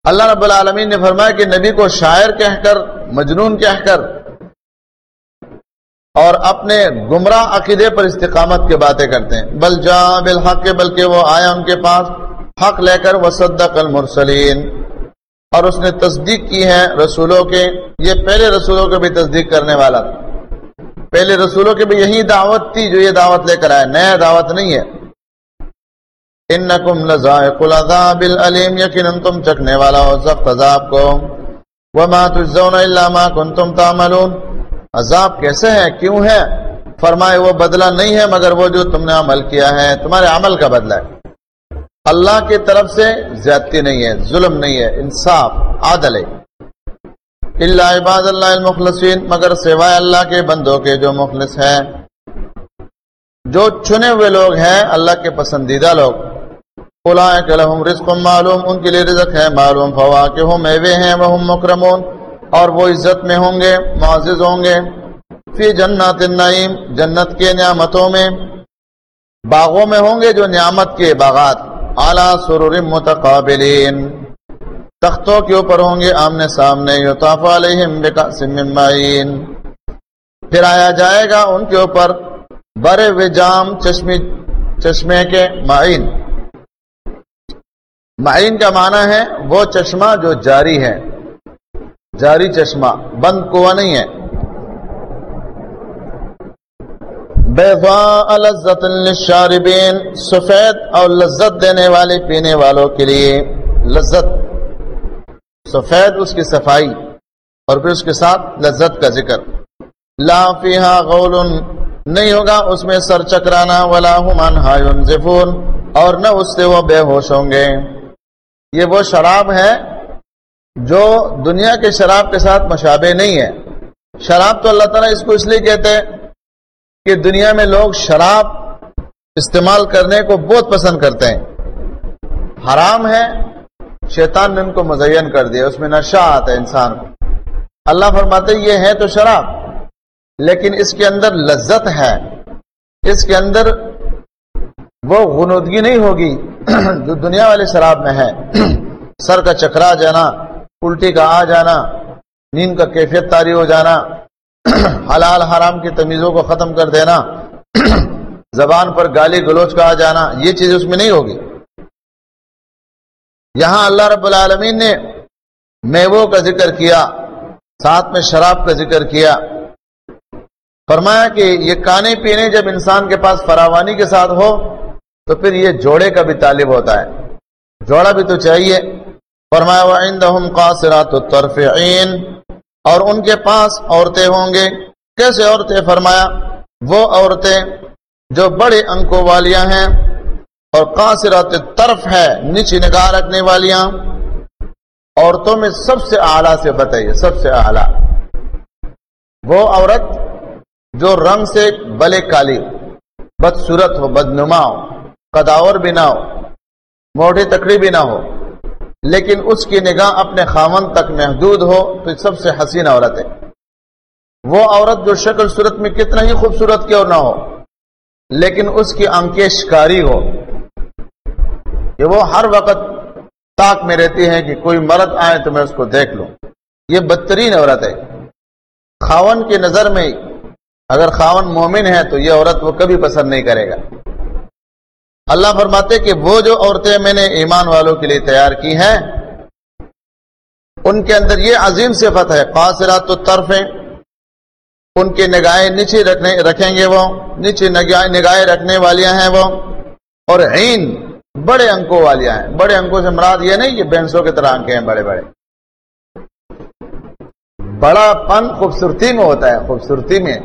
اللہ رب العالمین نے فرمایا کہ نبی کو شاعر کہہ کر، مجنون کہہ کر اور اپنے گمراہ عقیدے پر استقامت کی باتیں کرتے ہیں. بل جاء بالحق، بلکہ وہ آیا ان کے پاس حق لے کر. وصدق المرسلین، اور اس نے تصدیق کی ہے رسولوں کے. یہ پہلے رسولوں کے بھی تصدیق کرنے والا تھا. پہلے رسولوں کی بھی یہی دعوت تھی جو یہ دعوت لے کر آئے، نیا دعوت نہیں ہے. انکم لذائق العذاب العلیم، یقیناً تم چکھنے والا ہو سخت عذاب کو. وما تجزون الا ما کنتم تعملون، عذاب کیسے ہے، کیوں ہے؟ فرمائے وہ بدلہ نہیں ہے مگر وہ جو تم نے عمل کیا ہے، تمہارے عمل کا بدلہ ہے. اللہ کی طرف سے زیادتی نہیں ہے، ظلم نہیں ہے، انصاف عادل ہے. الا عباد اللہ المخلصین، مگر سوائے اللہ کے بندوں کے جو مخلص ہیں، جو چنے ہوئے لوگ ہیں، اللہ کے پسندیدہ لوگ. اولئک لہم رزق معلوم، ان کے لیے رزق ہے معلوم. فواکہ، میوے ہیں. وہم مکرمون، اور وہ عزت میں ہوں گے، معزز ہوں گے. فی جنات النعیم، جنت کے نعمتوں میں، باغوں میں ہوں گے جو نعمت کے باغات. اعلی سرر متقابلین، تختوں کے اوپر ہوں گے آمنے سامنے. یطاف علیہم بکأس من معین، پھر آیا جائے گا ان کے اوپر بڑے ہوئے جام چشمے کے. معین، معین کا معنی ہے وہ چشمہ جو جاری ہے، جاری چشمہ، بند کنواں نہیں ہے. بیضاء لذۃ للشاربین، سفید اور لذت دینے والے پینے والوں کے لیے. لذت، سفید اس کی صفائی اور پھر اس کے ساتھ لذت کا ذکر. لا فیہا غول، نہیں ہوگا اس میں سر چکرانا. ولا هم عنہا ینزفون، اور نہ اس سے وہ بے ہوش ہوں گے. یہ وہ شراب ہے جو دنیا کے شراب کے ساتھ مشابہ نہیں ہے. شراب تو اللہ تعالیٰ اس کو اس لیے کہتے ہیں کہ دنیا میں لوگ شراب استعمال کرنے کو بہت پسند کرتے ہیں. حرام ہے، شیطان نے ان کو مزین کر دیا، اس میں نشہ آتا ہے انسان کو. اللہ فرماتے یہ ہے تو شراب، لیکن اس کے اندر لذت ہے، اس کے اندر وہ غنودگی نہیں ہوگی جو دنیا والے شراب میں ہے. سر کا چکرا جانا، الٹی کا آ جانا، نیند کا کیفیت طاری ہو جانا، حلال حرام کی تمیزوں کو ختم کر دینا، زبان پر گالی گلوچ کا آ جانا، یہ چیز اس میں نہیں ہوگی. یہاں اللہ رب العالمین نے میووں کا ذکر کیا، ساتھ میں شراب کا ذکر کیا. فرمایا کہ یہ کھانے پینے جب انسان کے پاس فراوانی کے ساتھ ہو تو پھر یہ جوڑے کا بھی طالب ہوتا ہے، جوڑا بھی تو چاہیے. فرمایا وعندہم قاصرات الطرف عین، اور ان کے پاس عورتیں ہوں گے. کیسے عورتیں؟ فرمایا وہ عورتیں جو بڑے انکوں والیاں ہیں اور قاصرات الطرف ہے، نیچی نگاہ رکھنے والیاں. عورتوں میں سب سے اعلیٰ صفت ہے، یہ سب سے اعلیٰ وہ عورت جو رنگ سے بلے کالی، بدصورت ہو، بدنما ہو، قداور بھی نہ ہو، موٹی تکڑی بھی نہ ہو، لیکن اس کی نگاہ اپنے خاوند تک محدود ہو تو سب سے حسین عورت ہے. وہ عورت جو شکل صورت میں کتنا ہی خوبصورت کیوں نہ ہو، لیکن اس کی آنکھیں شکاری ہو، کہ وہ ہر وقت تاک میں رہتی ہے کہ کوئی مرد آئے تو میں اس کو دیکھ لوں. یہ بدترین عورت ہے. خاوند کی نظر میں اگر خاوند مومن ہے تو یہ عورت وہ کبھی پسند نہیں کرے گا. اللہ فرماتے کہ وہ جو عورتیں میں نے ایمان والوں کے لیے تیار کی ہیں ان کے اندر یہ عظیم صفت ہے، قاصرات الطرف، ان کی نگاہیں نیچے رکھیں گے، وہ نیچے نگاہیں رکھنے والیاں ہیں وہ. اور عین، بڑے انکوں والیاں ہیں. بڑے انکوں سے مراد یہ نہیں کہ بینسوں کی طرح آنکھیں ہیں بڑے بڑے. بڑا پن خوبصورتی میں ہوتا ہے، خوبصورتی میں.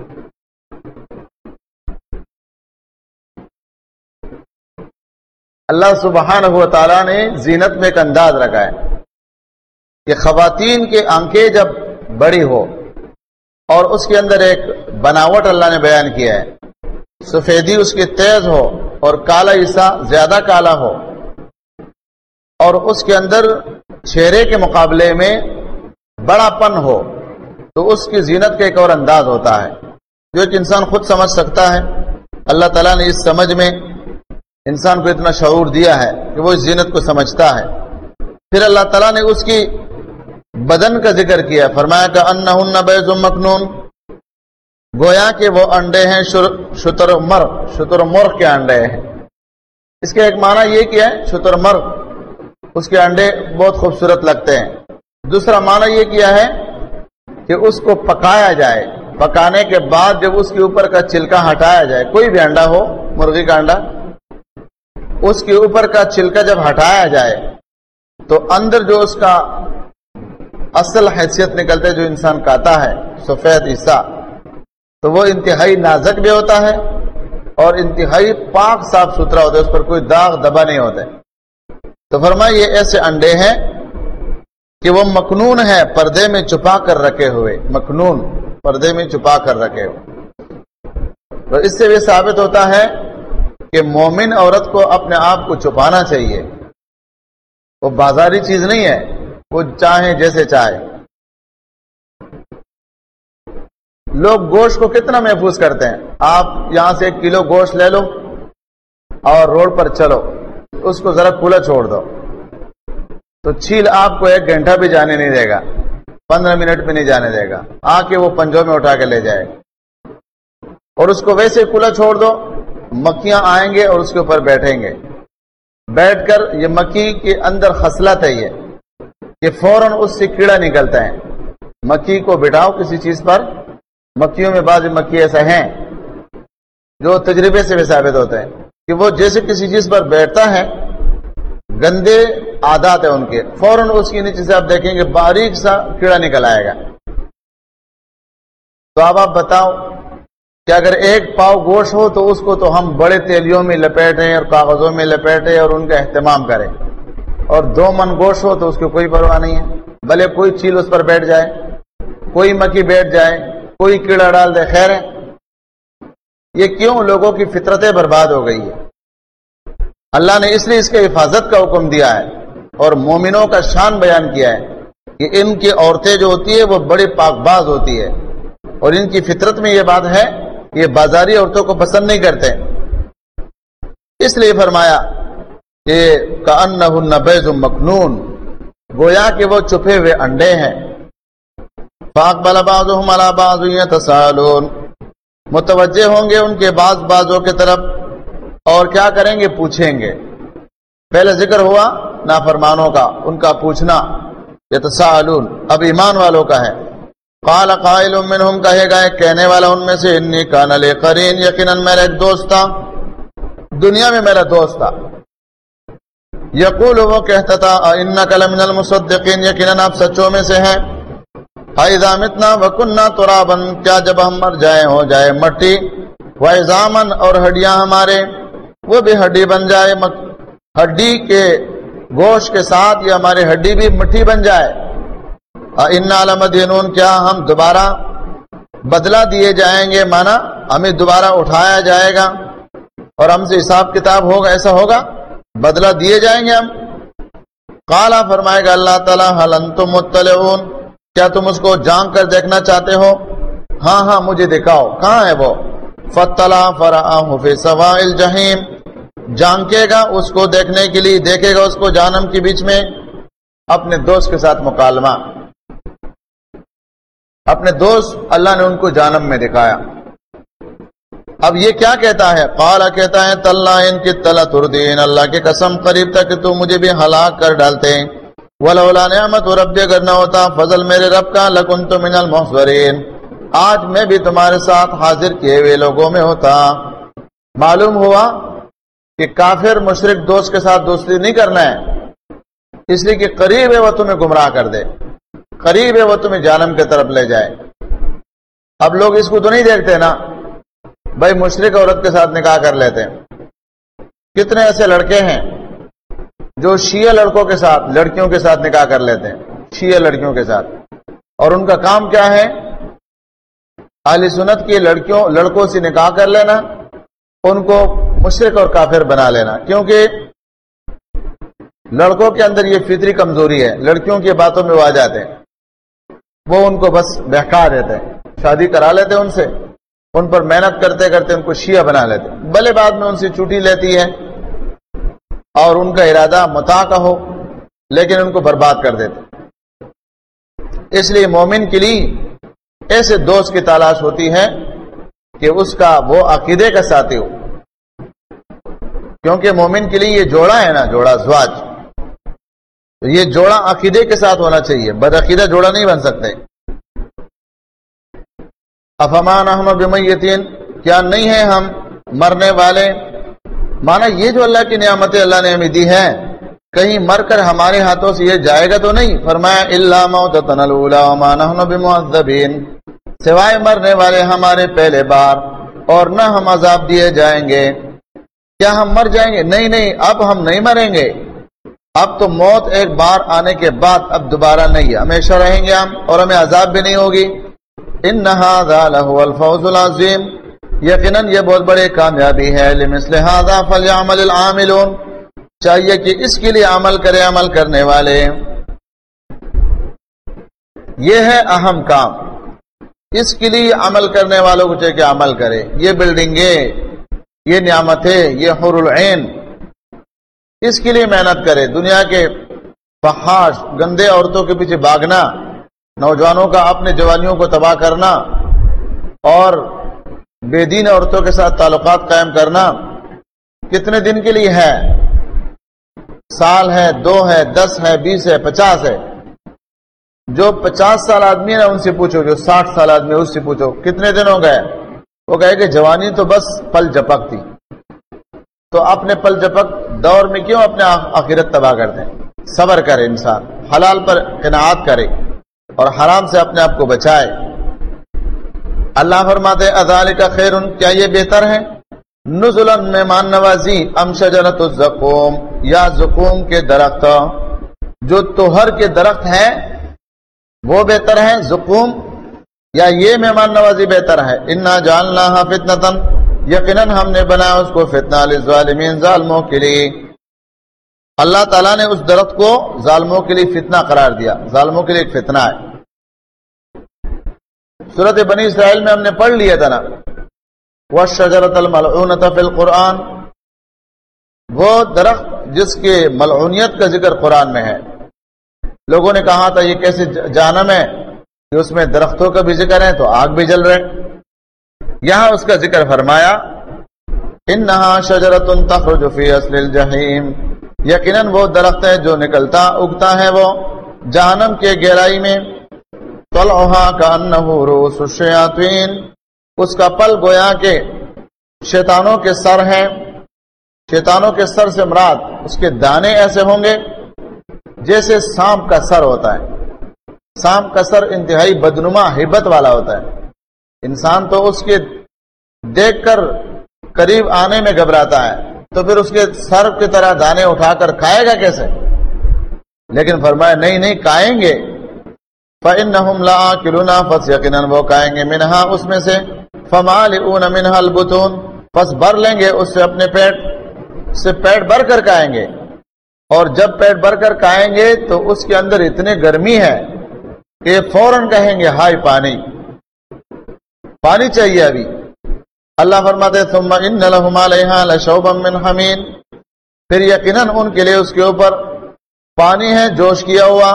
اللہ سبحانہ و تعالیٰ نے زینت میں ایک انداز رکھا ہے کہ خواتین کے آنکھیں جب بڑی ہو اور اس کے اندر ایک بناوٹ اللہ نے بیان کیا ہے، سفیدی اس کی تیز ہو اور کالا حصہ زیادہ کالا ہو، اور اس کے اندر چہرے کے مقابلے میں بڑا پن ہو، تو اس کی زینت کا ایک اور انداز ہوتا ہے جو ایک انسان خود سمجھ سکتا ہے. اللہ تعالیٰ نے اس سمجھ میں انسان کو اتنا شعور دیا ہے کہ وہ اس زینت کو سمجھتا ہے. پھر اللہ تعالیٰ نے اس کی بدن کا ذکر کیا، فرمایا کہ انہن بیض مکنون، گویا کہ وہ انڈے ہیں شتر مرغ کے انڈے ہیں۔ اس کا ایک معنی یہ کیا ہے، شتر مرغ اس کے انڈے بہت خوبصورت لگتے ہیں۔ دوسرا معنی یہ کیا ہے کہ اس کو پکایا جائے، پکانے کے بعد جب اس کے اوپر کا چھلکا ہٹایا جائے، کوئی بھی انڈا ہو، مرغی کا انڈا، اس کے اوپر کا چھلکا جب ہٹایا جائے تو اندر جو اس کا اصل حیثیت نکلتے جو انسان کھاتا ہے، سفید حصہ، تو وہ انتہائی نازک بھی ہوتا ہے اور انتہائی پاک صاف ستھرا ہوتا ہے، اس پر کوئی داغ دبا نہیں ہوتے۔ تو فرمایا یہ ایسے انڈے ہیں کہ وہ مکنون ہے، پردے میں چھپا کر رکھے ہوئے، مکنون پردے میں چھپا کر رکھے ہوئے۔ تو اس سے بھی ثابت ہوتا ہے کہ مومن عورت کو اپنے آپ کو چھپانا چاہیے، وہ بازاری چیز نہیں ہے، وہ چاہے جیسے چاہے۔ لوگ گوشت کو کتنا محفوظ کرتے ہیں، آپ یہاں سے 1 کلو گوشت لے لو اور روڈ پر چلو، اس کو ذرا کھلا چھوڑ دو تو چھیل آپ کو 1 گھنٹہ بھی جانے نہیں دے گا، 15 منٹ بھی نہیں جانے دے گا، آ کے وہ پنجوں میں اٹھا کے لے جائے گا۔ اور اس کو ویسے کھلا چھوڑ دو، مکھیاں آئیں گے اور اس کے اوپر بیٹھیں گے، بیٹھ کر یہ مکھی کے اندر خصلت ہے یہ کہ فوراً اس سے کیڑا نکلتا ہے۔ مکھی کو بٹھاؤ کسی چیز پر، مکھیوں میں بعض مکھی ایسا ہیں جو تجربے سے بھی ثابت ہوتے ہیں کہ وہ جیسے کسی چیز پر بیٹھتا ہے، گندے عادات ہیں ان کے، فوراً اس کے نیچے سے آپ دیکھیں گے باریک سا کیڑا نکل آئے گا۔ تو اب آپ بتاؤ کہ اگر 1 پاؤ گوشت ہو تو اس کو تو ہم بڑے تیلیوں میں لپیٹیں اور کاغذوں میں لپیٹیں اور ان کا اہتمام کریں، اور 2 من گوشت ہو تو اس کو کوئی پرواہ نہیں ہے، بھلے کوئی چیل اس پر بیٹھ جائے، کوئی مکھی بیٹھ جائے، کوئی کیڑا ڈال دے، خیر ہے۔ یہ کیوں؟ لوگوں کی فطرتیں برباد ہو گئی ہے۔ اللہ نے اس لیے اس کے حفاظت کا حکم دیا ہے اور مومنوں کا شان بیان کیا ہے کہ ان کی عورتیں جو ہوتی ہے وہ بڑی پاک باز ہوتی ہے، اور ان کی فطرت میں یہ بات ہے کہ یہ بازاری عورتوں کو پسند نہیں کرتے۔ اس لیے فرمایا کہ کأنہن بیض مکنون، گویا کہ وہ چھپے ہوئے انڈے ہیں۔ فاقبل بعضهم على بعض يتساءلون، متوجہ ہوں گے ان کے بعضوں کی طرف اور کیا کریں گے؟ پوچھیں گے۔ پہلے ذکر ہوا نافرمانوں کا، ان کا پوچھنا، یتساءلون، اب ایمان والوں کا ہے۔ قال قائل منهم، کہے گا ایک کہنے والا ان میں سے، انی کان لی قرین، یقیناً میرا ایک دوست تھا، دنیا میں میرا دوست تھا۔ یقول، وہ کہتا تھا، انک لمن المصدقین، یقیناً آپ سچوں میں سے ہیں۔ اذا متنا وکننا ترابا، کیا جب ہم مر جائیں ہو جائے مٹی، وعظاما، اور ہڈیاں ہمارے وہ بھی ہڈی بن جائے، ہڈی کے گوشت کے ساتھ یہ ہماری ہڈی بھی مٹی بن جائے۔ انا لمدینون، کیا ہم دوبارہ بدلہ دیے جائیں گے، مانا ہمیں دوبارہ اٹھایا جائے گا اور ہم سے حساب کتاب ہوگا، ایسا ہوگا، بدلہ دیے جائیں گے ہم۔ قالا، فرمائے گا اللہ تعالیٰ، هل انتم مطلعون، کیا تم اس کو جانک کر دیکھنا چاہتے ہو؟ ہاں ہاں مجھے دکھاؤ، کہاں ہے وہ؟ فطلع فرآہ فی سواء الجحیم، جانکے گا اس کو دیکھنے کے لیے، دیکھے گا اس کو جہنم کے بیچ میں، اپنے دوست کے ساتھ مکالمہ، اپنے دوست اللہ نے ان کو جہنم میں دکھایا۔ اب یہ کیا کہتا ہے؟ قال، کہتا ہے، تاللہ ان کی تلا تردین، اللہ کی قسم قریب تک کہ تو مجھے بھی ہلاک کر ڈالتے ہیں۔ ولولا نعمت ربی، اگر نہ ہوتا فضل میرے رب کا، لکنت من المحضرین، آج میں بھی تمہارے ساتھ حاضر کیے ہوئے لوگوں میں ہوتا۔ معلوم ہوا کہ کافر مشرک دوست کے ساتھ دوستی نہیں کرنا ہے، اس لیے کہ قریب ہے وہ تمہیں گمراہ کر دے، قریب ہے وہ تمہیں جہنم کی طرف لے جائے۔ اب لوگ اس کو تو نہیں دیکھتے نا، بھائی مشرک عورت کے ساتھ نکاح کر لیتے ہیں۔ کتنے ایسے لڑکے ہیں جو شیعہ لڑکوں کے ساتھ، لڑکیوں کے ساتھ نکاح کر لیتے ہیں، شیعہ لڑکیوں کے ساتھ، اور ان کا کام کیا ہے؟ اہل سنت کی لڑکوں سے نکاح کر لینا، ان کو مشرک اور کافر بنا لینا، کیونکہ لڑکوں کے اندر یہ فطری کمزوری ہے، لڑکیوں کی باتوں میں وہ آ جاتے ہیں، وہ ان کو بس بہکا دیتے ہیں، شادی کرا لیتے ہیں ان سے، ان پر محنت کرتے کرتے ان کو شیعہ بنا لیتے ہیں، بھلے بعد میں ان سے چھٹی لیتی ہے اور ان کا ارادہ متاع کا ہو، لیکن ان کو برباد کر دیتے۔ اس لیے مومن کے لیے ایسے دوست کی تلاش ہوتی ہے کہ اس کا وہ عقیدے کا ساتھی ہو، کیونکہ مومن کے لیے یہ جوڑا ہے نا، جوڑا زواج، تو یہ جوڑا عقیدے کے ساتھ ہونا چاہیے، بدعقیدہ جوڑا نہیں بن سکتے۔ افما نحن بمیتین، کیا نہیں ہے ہم مرنے والے؟ مانا یہ جو اللہ کی نعمتیں اللہ نے ہمیں دی ہے، کہیں مر کر ہمارے ہاتھوں سے یہ جائے گا تو نہیں؟ فرمایا الا موتتنا الاولی وما نحن بمعذبین، سوائے مرنے والے ہمارے پہلے بار، اور نہ ہم عذاب دیے جائیں گے۔ کیا ہم مر جائیں گے؟ نہیں نہیں، اب ہم نہیں مریں گے، اب تو موت ایک بار آنے کے بعد اب دوبارہ نہیں ہے، ہمیشہ رہیں گے ہم، اور ہمیں عذاب بھی نہیں ہوگی۔ ان ھذا لہو الفوز العظیم، یقیناً یہ بہت بڑی کامیابی ہے۔ لمثل ھذا فلیعمل العاملون، چاہیے کہ اس کے لیے عمل کرے عمل کرنے والے۔ یہ ہے اہم کام، اس کے لیے عمل کرنے والوں کو چاہیے کہ عمل کرے۔ یہ بلڈنگیں، یہ نعمتیں، یہ حور العین، اس کے لیے محنت کرے۔ دنیا کے فحاش گندے عورتوں کے پیچھے بھاگنا، نوجوانوں کا اپنے جوانیوں کو تباہ کرنا، اور بے دین عورتوں کے ساتھ تعلقات قائم کرنا، کتنے دن کے لیے ہے؟ سال ہے، 2 ہے، 10 ہے، 20 ہے، 50 ہے۔ جو 50 سال آدمی ہے نا ان سے پوچھو، جو 60 سال آدمی ہے اس سے پوچھو کتنے دن ہو گئے، وہ کہے کہ جوانی تو بس پل جھپک تھی۔ تو اپنے پل جھپک دور میں کیوں اپنے آخرت تباہ کرتے ہیں؟ صبر کرے انسان، حلال پر قناعت کرے اور حرام سے اپنے آپ کو بچائے۔ اللہ فرماتے اذالک خیر، کیا یہ بہتر ہے؟ نزلا مہمان نوازی، ام شجرۃ الزقوم، یا زقوم کے درخت، جو توہر کے درخت ہے وہ بہتر ہے زقوم، یا یہ مہمان نوازی بہتر ہے؟ انا جعلناها فتنۃ، یقیناً ہم نے بنایا اس کو فتنہ، للظالمین، ظالموں کے لیے۔ اللہ تعالیٰ نے اس درخت کو ظالموں کے لیے فتنہ قرار دیا، ظالموں کے لیے ایک فتنہ ہے۔ سورۃ بنی اسرائیل میں ہم نے پڑھ لیا تھا نا، والشجرۃ الملعونۃ فی القرآن، وہ درخت جس کے ملعونیت کا ذکر قرآن میں ہے۔ لوگوں نے کہا تھا یہ کیسے جہنم ہے کہ اس میں درختوں کا بھی ذکر ہے تو آگ بھی جل رہے، یہاں اس کا ذکر فرمایا انہا شجرۃ تخرج فی اصل الجحیم، یقیناً وہ درخت ہے جو نکلتا اگتا ہے وہ جہنم کے گہرائی میں۔ طلعھا کأنہ رؤوس الشیاطین، اس کا پل گویا کہ شیطانوں کے سر ہیں۔ شیطانوں کے سر سے مراد اس کے دانے ایسے ہوں گے جیسے سانپ کا سر ہوتا ہے۔ سانپ کا سر انتہائی بدنما ہیبت والا ہوتا ہے، انسان تو اس کے دیکھ کر قریب آنے میں گھبراتا ہے، تو پھر اس کے سر کی طرح دانے اٹھا کر کھائے گا کیسے؟ لیکن فرمایا نہیں نہیں، کھائیں گے۔ فَإِنَّهُمْ لَآكِلُونَ، پس یقیناً وہ کھائیں گے، منہا اس میں سے، فَمَالِئُونَ مِنْهَا الْبُطُونَ، پس بھر لیں گے اس سے اپنے پیٹ سے، پیٹ بھر کر کھائیں گے۔ اور جب پیٹ بھر کر کھائیں گے تو اس کے اندر اتنے گرمی ہے کہ فوراً کہیں گے ہائے پانی، پانی چاہیے ابھی۔ اللہ فرماتے ثم ان لهم علیہا لشوبا من حمیم، پھر یقیناً ان کے لیے اس کے اوپر پانی ہے جوش کیا ہوا،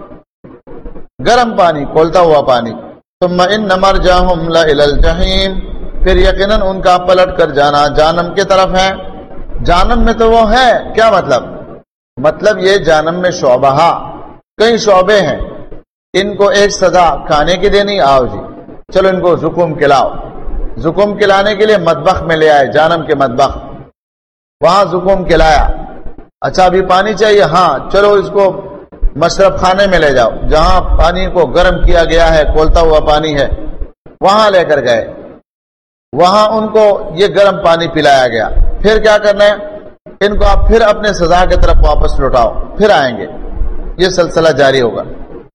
گرم پانی، کھولتا ہوا پانی۔ ثم ان مرجعهم لإلی الجحیم، پھر یقیناً ان کا پلٹ کر جانا جہنم کی طرف ہے۔ جہنم میں تو وہ ہے، کیا مطلب یہ جہنم میں شعبہ، کئی شعبے ہیں، ان کو ایک سزا کھانے کی دینی، آؤ جی چلو ان کو زقوم کھلاؤ۔ زقوم کھلانے کے لیے مطبخ میں لے آئے، جہنم کے مطبخ، وہاں زقوم کھلایا۔ اچھا ابھی پانی چاہیے، ہاں چلو اس کو مشرب خانے میں لے جاؤ، جہاں پانی کو گرم کیا گیا ہے، کھولتا ہوا پانی ہے، وہاں لے کر گئے، وہاں ان کو یہ گرم پانی پلایا گیا۔ پھر کیا کرنا ہے؟ ان کو آپ پھر اپنے سزا کی طرف واپس لوٹاؤ، پھر آئیں گے، یہ سلسلہ جاری ہوگا۔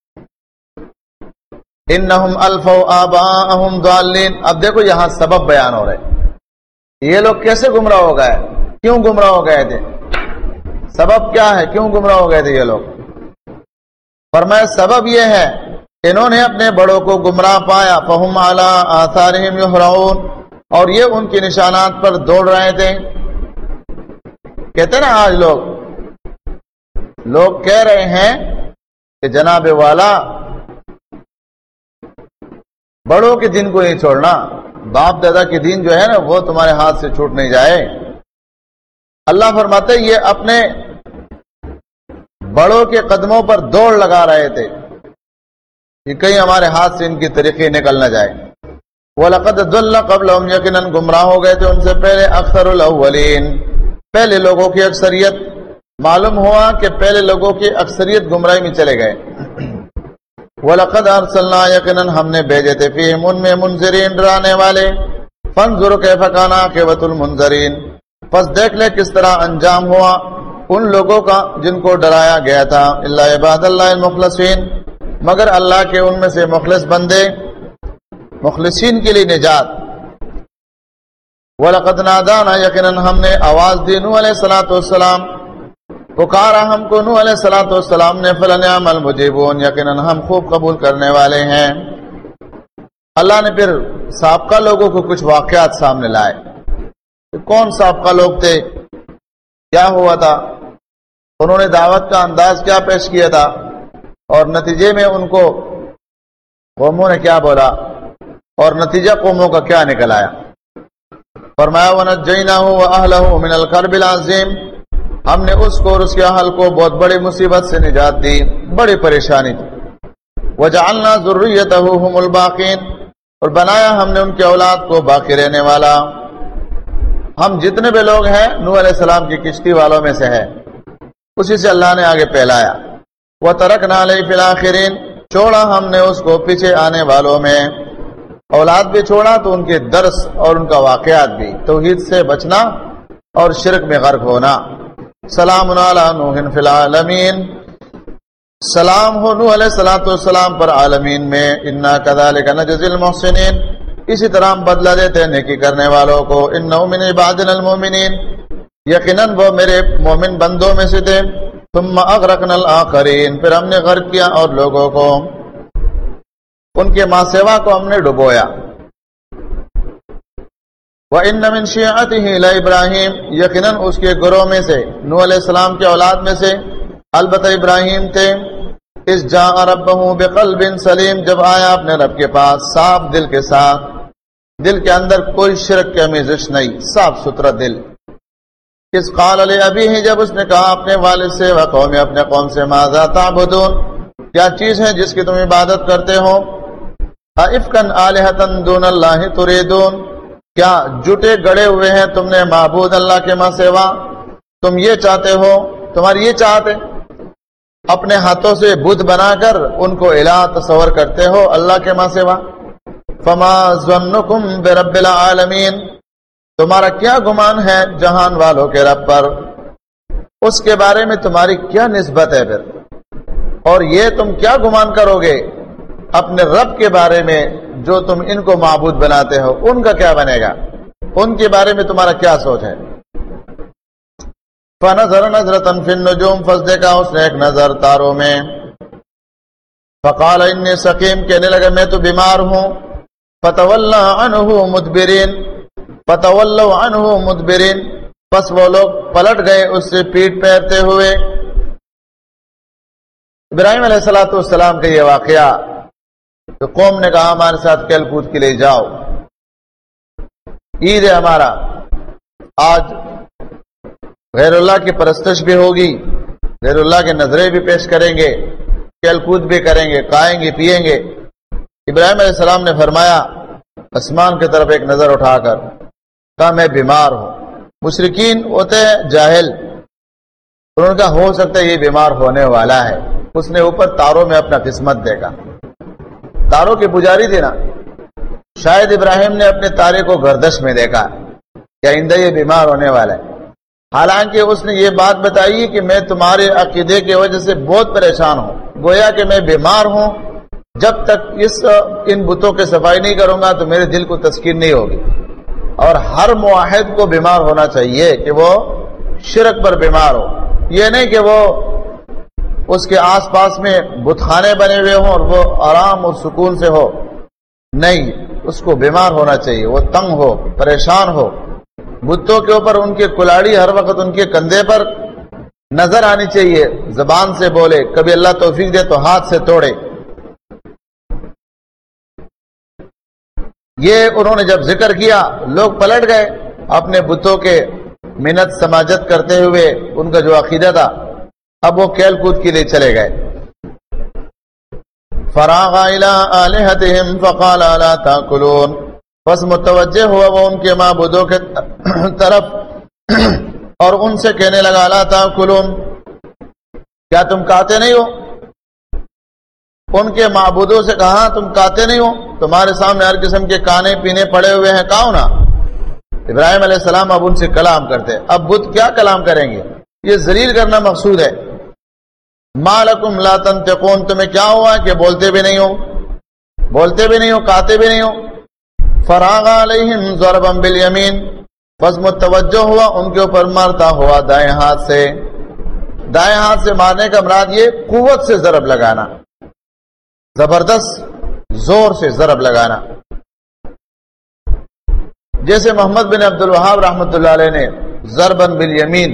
انہم الفوا آباءہم ضالین، اب دیکھو یہاں سبب بیان ہو رہے، یہ لوگ کیسے گمراہ ہو گئے، کیوں گمراہ ہو گئے تھے، سبب کیا ہے، کیوں گمراہ ہو گئے تھے یہ لوگ؟ فرمایا سبب یہ ہے انہوں نے اپنے بڑوں کو گمراہ پایا، فہم علی آثارہم یہرعون، اور یہ ان کے نشانات پر دوڑ رہے تھے۔ کہتے نا آج لوگ لوگ کہہ رہے ہیں کہ جناب والا بڑوں کے دین کو نہیں چھوڑنا، باپ دادا کے دین جو ہے نا وہ تمہارے ہاتھ سے چھوٹ نہیں جائے۔ اللہ فرماتے یہ اپنے بڑوں کے قدموں پر دوڑ لگا رہے تھے کہ کہیں ہمارے ہاتھ سے ان کی طریقے نکل نہ جائے۔ وَلَقَدْ ضَلَّ قَبْلَهُمْ یقیناً گمراہ ہو گئے تھے ان سے پہلے اکثر الاولین، پہلے لوگوں کی اکثریت۔ معلوم ہوا کہ پہلے لوگوں کی اکثریت گمراہی میں چلے گئے۔ وَلَقَدْ أَرْسَلْنَا یقیناً ہم نے بھیجے تھے فیہم ان میں منذرین ڈرانے والے۔ فانظر کیف کان عاقبۃ المنذرین، پس دیکھ لے کس طرح انجام ہوا ان لوگوں کا جن کو ڈرایا گیا تھا۔ الا عباد اللہ المخلصین، مگر اللہ کے ان میں سے مخلص بندے، مخلصین کے لیے نجات۔ وَلَقَدْ نَادَانَا یقیناً ہم نے آواز دی نوح علیہ السلام، پکارا ہم کو نوح علیہ السلام نے، فَلَنِعْمَ الْمُجِيبُونَ یقیناً ہم خوب قبول کرنے والے ہیں۔ اللہ نے پھر سابقہ لوگوں کو کچھ واقعات سامنے لائے۔ کون سابقہ لوگ تھے، کیا ہوا تھا، انہوں نے دعوت کا انداز کیا پیش کیا تھا، اور نتیجے میں ان کو قوموں نے کیا بولا، اور نتیجہ قوموں کا کیا نکل آیا۔ فرمایا وَنَجَّيْنَاهُ وَأَهْلَهُ مِنَ الْكَرْبِ الْعَظِيمِ، ہم نے اس کو اور اس کے اہل کو بہت بڑی مصیبت سے نجات دی، بڑی پریشانی تھی۔ وَجَعَلْنَا ذُرِّيَّتَهُ هُمُ الْبَاقِينَ، اور بنایا ہم نے ان کی اولاد کو باقی رہنے والا۔ ہم جتنے بھی لوگ ہیں نوح علیہ السلام کی کشتی والوں میں سے ہے، اسی سے اللہ نے آگے پھیلایا۔ وَتَرَكْنَا عَلَيْهِ فِي الْآخِرِينَ، چھوڑا ہم نے اس کو پیچھے آنے والوں میں، اولاد بھی چھوڑا تو ان کے درس اور ان کا واقعات بھی، توحید سے بچنا اور شرک میں غرق ہونا۔ سلام علی نوح فی العالمین، سلام ہو نوح علیہ السلام پر عالمین میں۔ انا کذالک نجزی المحسنین، اسی طرح ہم بدلہ دیتے ہیں نیکی کرنے والوں کو۔ انہ من عبادنا المؤمنین، یقیناً وہ میرے مومن بندوں میں سے تھے۔ ثم اغرقنا الاخرین، پھر ہم نے غرق کیا اور لوگوں کو، ان کے ماں سوا کو ہم نے ڈبویا۔ وَإِنَّ مِن شِيعَتِهِ لَإِبْرَاهِيمَ، یقیناً اس کے گروہ میں سے، نوح علیہ السلام کے اولاد میں سے البتہ ابراہیم تھے۔ اِذْ جَاءَ رَبَّهُ بِقَلْبٍ سَلِيمٍ، جب آیا اپنے رب کے پاس صاف دل کے ساتھ، دل کے اندر کوئی شرک کی آمیزش نہیں، صاف ستھرا دل۔ اِذْ قَالَ لِأَبِيهِ، جب اس نے کہا اپنے والد سے، وَقَوْمِ، اپنے قوم سے، مَاذَا تَعْبُدُونَ، کیا چیز ہے جس کی تم عبادت کرتے ہو؟ أَئِفْكًا آلِهَةً دُونَ اللَّهِ تُرِيدُونَ، کیا جٹے گڑے ہوئے ہیں تم نے معبود اللہ کے ماں سوا؟ تم یہ چاہتے ہو، تمہاری یہ چاہتے اپنے ہاتھوں سے بت بنا کر ان کو الہ تصور کرتے ہو اللہ کے ماں سوا۔ فما ظنکم برب العالمین، تمہارا کیا گمان ہے جہان والوں کے رب پر، اس کے بارے میں تمہاری کیا نسبت ہے پھر؟ اور یہ تم کیا گمان کرو گے اپنے رب کے بارے میں جو تم ان کو معبود بناتے ہو، ان کا کیا بنے گا، ان کے بارے میں تمہارا کیا سوچ ہے؟ فنظر نظرۃ فی النجوم، پس دیکھا اس نے ایک نظر تاروں میں۔ فقال انی سقیم، کہنے لگا میں تو بیمار ہوں۔ فتولی عنہ مدبرین، فتولوا عنہ مدبرین، پس وہ لوگ پلٹ گئے اس سے پیٹ پھیرتے ہوئے۔ ابراہیم علیہ السلام کا یہ واقعہ، تو قوم نے کہا ہمارے ساتھ کھیل کود کے لیے جاؤ، عید ہے ہمارا، آج غیر اللہ کی پرستش بھی ہوگی، غیر اللہ کے نظریں بھی پیش کریں گے، کھیل کود بھی کریں گے، کھائیں گے پیئیں گے۔ ابراہیم علیہ السلام نے فرمایا آسمان کی طرف ایک نظر اٹھا کر کہا میں بیمار ہوں۔ مشرکین ہوتے ہیں جاہل، انہوں نے کہا ہو سکتا ہے یہ بیمار ہونے والا ہے۔ اس نے اوپر تاروں میں اپنا قسمت دیکھا، تاروں کے پجاری تھے نا، شاید ابراہیم نے اپنے تارے کو گردش میں دیکھا کہ آئندہ یہ بیمار ہونے والا ہے۔ حالانکہ اس نے یہ بات بتائی کہ میں تمہارے عقیدے کی وجہ سے بہت پریشان ہوں، گویا کہ میں بیمار ہوں، جب تک ان بتوں کی صفائی نہیں کروں گا تو میرے دل کو تسکین نہیں ہوگی۔ اور ہر موحد کو بیمار ہونا چاہیے کہ وہ شرک پر بیمار ہو، یہ نہیں کہ وہ اس کے آس پاس میں بت خانے بنے ہوئے ہوں اور وہ آرام اور سکون سے ہو، نہیں، اس کو بیمار ہونا چاہیے، وہ تنگ ہو، پریشان ہو، بتوں کے اوپر ان کے کلاڑی ہر وقت ان کے کندھے پر نظر آنی چاہیے، زبان سے بولے، کبھی اللہ توفیق دے تو ہاتھ سے توڑے۔ یہ انہوں نے جب ذکر کیا لوگ پلٹ گئے اپنے بتوں کے منت سماجت کرتے ہوئے، ان کا جو عقیدہ تھا اب وہ کھیل کود کے لیے چلے گئے۔ فراغ الی الہتہم فقال الا تاکلون، بس متوجہ ہوا وہ ان کے معبودوں کے طرف اور ان سے کہنے لگا الا تاکلون، کیا تم کھاتے نہیں ہو؟ ان کے معبودوں سے کہا تم کھاتے نہیں ہو، تمہارے سامنے ہر قسم کے کھانے پینے پڑے ہوئے ہیں، کھاؤ نا۔ ابراہیم علیہ السلام اب ان سے کلام کرتے، اب بت کیا کلام کریں گے؟ یہ ذلیل کرنا مقصود ہے۔ ما لکم لا تنطقون، تمہیں کیا ہوا کہ بولتے بھی نہیں ہو، بولتے بھی نہیں ہو، کھاتے بھی نہیں ہو۔ فراغ علیہم ضربا بالیمین، بس متوجہ ہوا ان کے اوپر مارتا ہوا دائیں ہاتھ سے۔ دائیں ہاتھ سے مارنے کا مراد یہ قوت سے ضرب لگانا، زبردست زور سے ضرب لگانا، جیسے محمد بن عبد الوہاب رحمۃ اللہ علیہ نے ضرباً بالیمین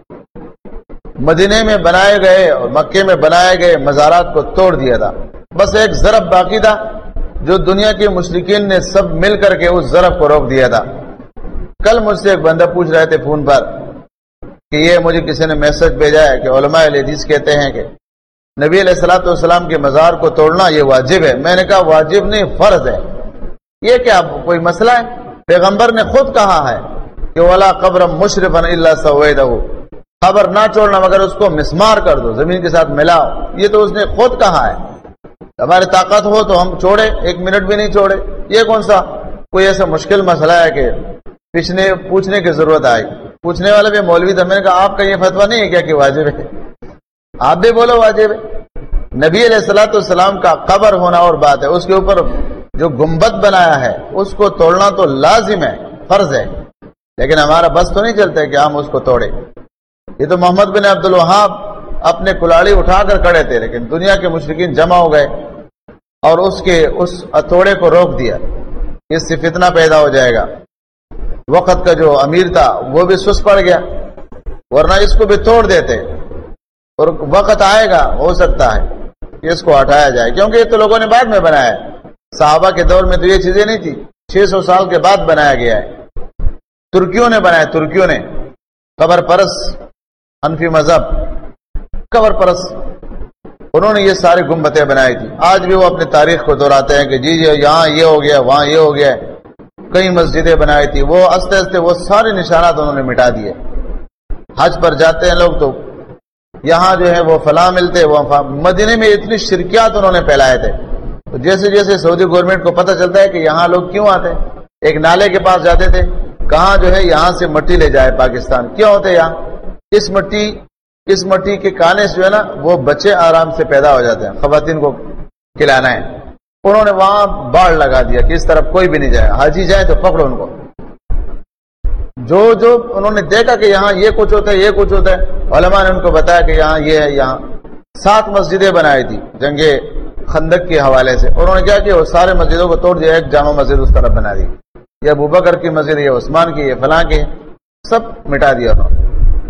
مدینے میں بنائے گئے اور مکے میں بنائے گئے مزارات کو توڑ دیا تھا، بس ایک ضرب باقی تھا جو دنیا کے مشرکین نے سب مل کر کے اس ضرب کو روک دیا تھا۔ کل مجھ سے ایک بندہ پوچھ رہے تھے فون پر کہ یہ مجھے کسی نے میسج بھیجا ہے کہ علماء اہل حدیث کہتے ہیں کہ نبی علیہ الصلوۃ والسلام کے مزار کو توڑنا یہ واجب ہے۔ میں نے کہا واجب نہیں، فرض ہے۔ یہ کیا کوئی مسئلہ ہے؟ پیغمبر نے خود کہا ہے کہ ولا قبر مشرفا الا سویدہ، قبر نہ چھوڑنا مگر اس کو مسمار کر دو، زمین کے ساتھ ملاؤ، یہ تو اس نے خود کہا ہے۔ ہماری طاقت ہو تو ہم چھوڑے، ایک منٹ بھی نہیں چھوڑے۔ یہ کون سا کوئی ایسا مشکل مسئلہ ہے کہ پوچھنے کی ضرورت آئی؟ پوچھنے والا بھی مولوی تھا، میں نے کہا آپ کا یہ فتویٰ نہیں ہے کیا کہ واجب ہے؟ آپ بھی بولو واجب ہے۔ نبی علیہ الصلوۃ والسلام کا قبر ہونا اور بات ہے، اس کے اوپر جو گنبد بنایا ہے اس کو توڑنا تو لازم ہے، فرض ہے، لیکن ہمارا بس تو نہیں چلتا ہے کہ ہم اس کو توڑے۔ یہ تو محمد بن عبد الوہاب اپنے کلاڑی اٹھا کر کھڑے تھے، لیکن دنیا کے مشرکین جمع ہو گئے اور اس ہتھوڑے کو روک دیا، اس سے فتنہ پیدا ہو جائے گا۔ وقت کا جو امیر تھا وہ بھی سست پڑ گیا، ورنہ اس کو بھی توڑ دیتے، اور وقت آئے گا ہو سکتا ہے کہ اس کو ہٹایا جائے، کیونکہ یہ تو لوگوں نے بعد میں بنایا ہے، صحابہ کے دور میں تو یہ چیزیں نہیں تھی، 600 سال کے بعد بنایا گیا ہے۔ ترکیوں نے بنایا، ترکیوں نے، قبر پرس، حنفی مذہب قبر پرس، انہوں نے یہ ساری گنبدیں بنائی تھی۔ آج بھی وہ اپنی تاریخ کو دہراتے ہیں کہ جی یہاں یہ ہو گیا، وہاں یہ ہو گیا، کئی مسجدیں بنائی تھی، وہ آہستہ آہستہ وہ سارے نشانات انہوں نے مٹا دیے۔ حج پر جاتے ہیں لوگ تو یہاں جو ہے وہ فلاں ملتے، وہ مدینے میں اتنی شرکیات انہوں نے پھیلائے تھے، تو جیسے جیسے سعودی گورنمنٹ کو پتہ چلتا ہے کہ یہاں لوگ کیوں آتے ہیں، ایک نالے کے پاس جاتے تھے، کہاں جو ہے یہاں سے مٹی لے جائے پاکستان، کیوں ہوتے یہاں؟ اس مٹی کے کھانے سے جو ہے نا وہ بچے آرام سے پیدا ہو جاتے ہیں، خواتین کو کھلانا ہے۔ انہوں نے وہاں باڑ لگا دیا کہ اس طرف کوئی بھی نہیں جائے، حاجی جائے تو پکڑو ان کو۔ جو انہوں نے دیکھا کہ یہاں یہ کچھ ہوتا ہے، یہ کچھ ہوتا ہے، علماء نے ان کو بتایا کہ یہاں یہ ہے، یہاں 7 مسجدیں بنائی تھی جنگ خندق کے حوالے سے، انہوں نے کیا کہ وہ سارے مسجدوں کو توڑ دیا، ایک جامع مسجد اس طرف بنا دی، یہ ابوبکر کی مسجد، یہ عثمان کی، یہ فلاں کی، سب مٹا دیا انہوں نے۔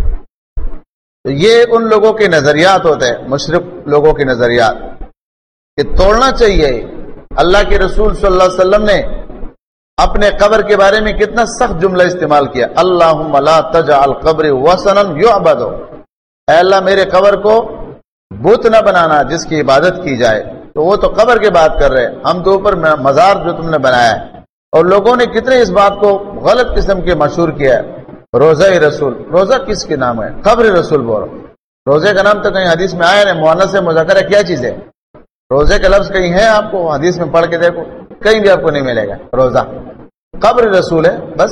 تو یہ ان لوگوں کے نظریات ہوتے ہیں، مشرق لوگوں کے نظریات، کہ توڑنا چاہیے۔ اللہ کے رسول صلی اللہ علیہ وسلم نے اپنے قبر کے بارے میں کتنا سخت جملہ استعمال کیا، اللہم لا تجعل قبری وثنا یعبد، اے اللہ میرے قبر کو بت نہ بنانا جس کی عبادت کی جائے۔ تو وہ تو قبر کی بات کر رہے، ہم تو اوپر مزار جو تم نے بنایا ہے، اور لوگوں نے کتنے اس بات کو غلط قسم کے مشہور کیا ہے، روزہ رسول، روزہ کس کے نام ہے؟ قبر رسول بولو، روزے کا نام تو کہیں حدیث میں آیا نہیں، مؤنث مذکر ہے، کیا چیز ہے؟ روزے کا لفظ کہیں ہے آپ کو حدیث میں پڑھ کے دیکھو، کہیں بھی آپ کو نہیں ملے گا روزہ، قبر رسول ہے بس۔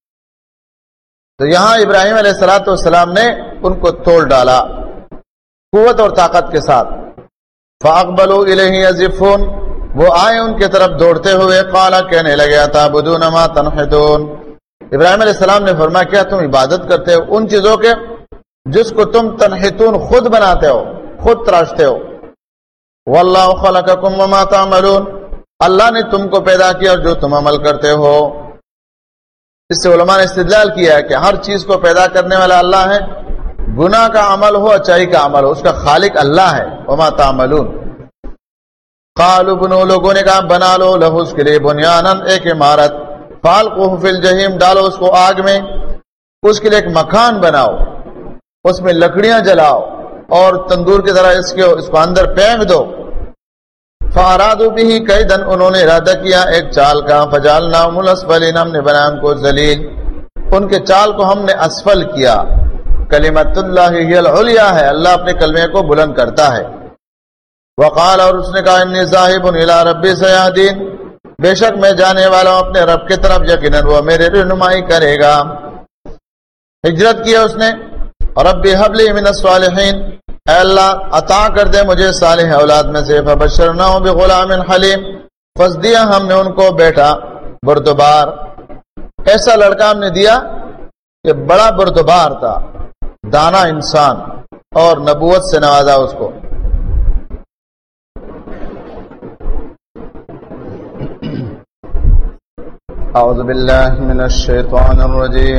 تو یہاں ابراہیم علیہ السلام نے ان کو توڑ ڈالا قوت اور طاقت کے ساتھ۔ فاقبلوا الیہ یزفون، وہ آئے ان کی طرف دوڑتے ہوئے، قالا کہنے لگے تعبدون ما تنحتون، ابراہیم علیہ السلام نے فرمایا کیا تم عبادت کرتے ہو ان چیزوں کے جس کو تم تنحتون خود بناتے ہو، خود تراشتے ہو؟ واللہ خلقکم وما تعملون، اللہ نے تم کو پیدا کیا اور جو تم عمل کرتے ہو۔ اس سے علماء نے استدلال کیا ہے کہ ہر چیز کو پیدا کرنے والا اللہ ہے، گناہ کا عمل ہو اچائی کا عمل ہو، اس کا خالق اللہ ہے. وما تعملون. قالوا بنو، لوگوں نے کہا بنا لو لہو اس کے لیے بنیانن ایک عمارت، فالقوہ فی الجحیم، ڈالو اس کو آگ میں، اس کے لیے ایک مکان بناؤ، اس میں لکڑیاں جلاؤ اور تندور کی طرح اس کو اندر پھینک دو. فارادوا به کیدن، انہوں نے ارادہ کیا ایک چال کا، فجعلناهم الاسفلین، ہم نے بنایا ان کو ذلیل، ان کے چال کو ہم نے اسفل کیا. کلمۃ اللہ ہی العلیٰ ہے، اللہ اپنے کلمے کو بلند کرتا ہے. وقال، اور اس نے کہا انی ذاہب الی ربی سیہدین، بے شک میں جانے والا ہوں اپنے رب کی طرف، یقیناً وہ میرے رہنمائی کرے گا. ہجرت کیا اس نے. ربی حب لی من الصالحین، اے اللہ عطا کر دے مجھے صالح اولاد میں سے. فبشرناہ بغلام حلیم، پس دیا ہم نے ان کو بیٹا بردبار، ایسا لڑکا ہم نے دیا کہ بڑا بردبار تھا، دانا انسان، اور نبوت سے نوازا اس کو. اعوذ باللہ من الشیطان الرجیم.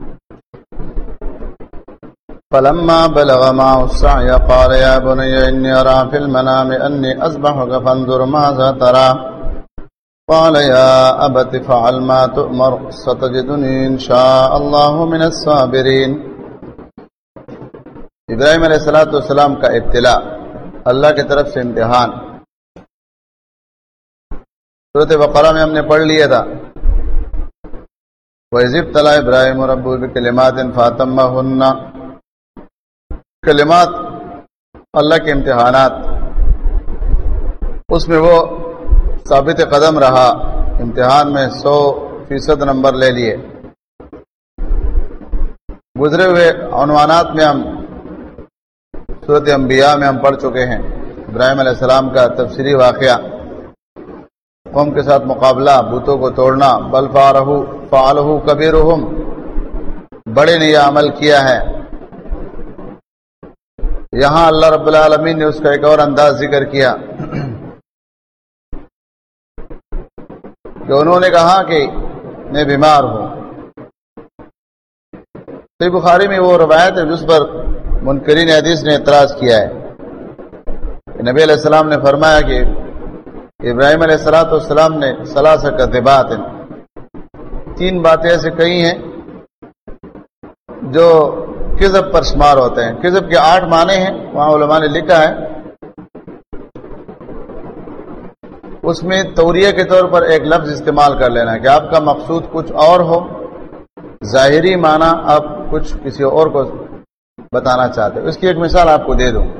فلما بلغ معه السعي قال يا بني إني أرى في المنام أني أذبحك فانظر ماذا ترى قال يا أبت فعل ما تؤمر ستجدني إن شاء الله من الصابرين. ابراہیم علیہ السلام کا ابتلاء، اللہ کی طرف سے امتحان. سورۃ بقرہ میں ہم نے پڑھ لیا تھا وَإِذِ ابْتَلَىٰ إِبْرَاهِيمَ رَبُّهُ بِكَلِمَاتٍ فَأَتَمَّهُنَّ. کلمات، اللہ کے امتحانات، اس میں وہ ثابت قدم رہا، امتحان میں 100% نمبر لے لیے. گزرے ہوئے عنوانات میں ہم سورۃ انبیاء میں ہم پڑھ چکے ہیں ابراہیم علیہ السلام کا تفصیلی واقعہ، قوم کے ساتھ مقابلہ، بتوں کو توڑنا. بل فعلہ کبیرہم، بڑے نے یہ عمل کیا ہے. یہاں اللہ رب العالمین نے اس کا ایک اور انداز ذکر کیا کہ انہوں نے کہا کہ میں بیمار ہوں. صحیح بخاری میں وہ روایت ہے جس پر منکرین حدیث نے اعتراض کیا ہے. نبی علیہ السلام نے فرمایا کہ ابراہیم علیہ السلام نے ثلاث کذبات، 3 باتیں ایسے کہی ہیں جو کذب پر شمار ہوتے ہیں. کذب کے 8 معنی ہیں، وہاں علماء نے لکھا ہے. اس میں توریہ کے طور پر ایک لفظ استعمال کر لینا ہے کہ آپ کا مقصود کچھ اور ہو، ظاہری معنی آپ کچھ کسی اور کو بتانا چاہتے ہو. اس کی ایک مثال آپ کو دے دوں.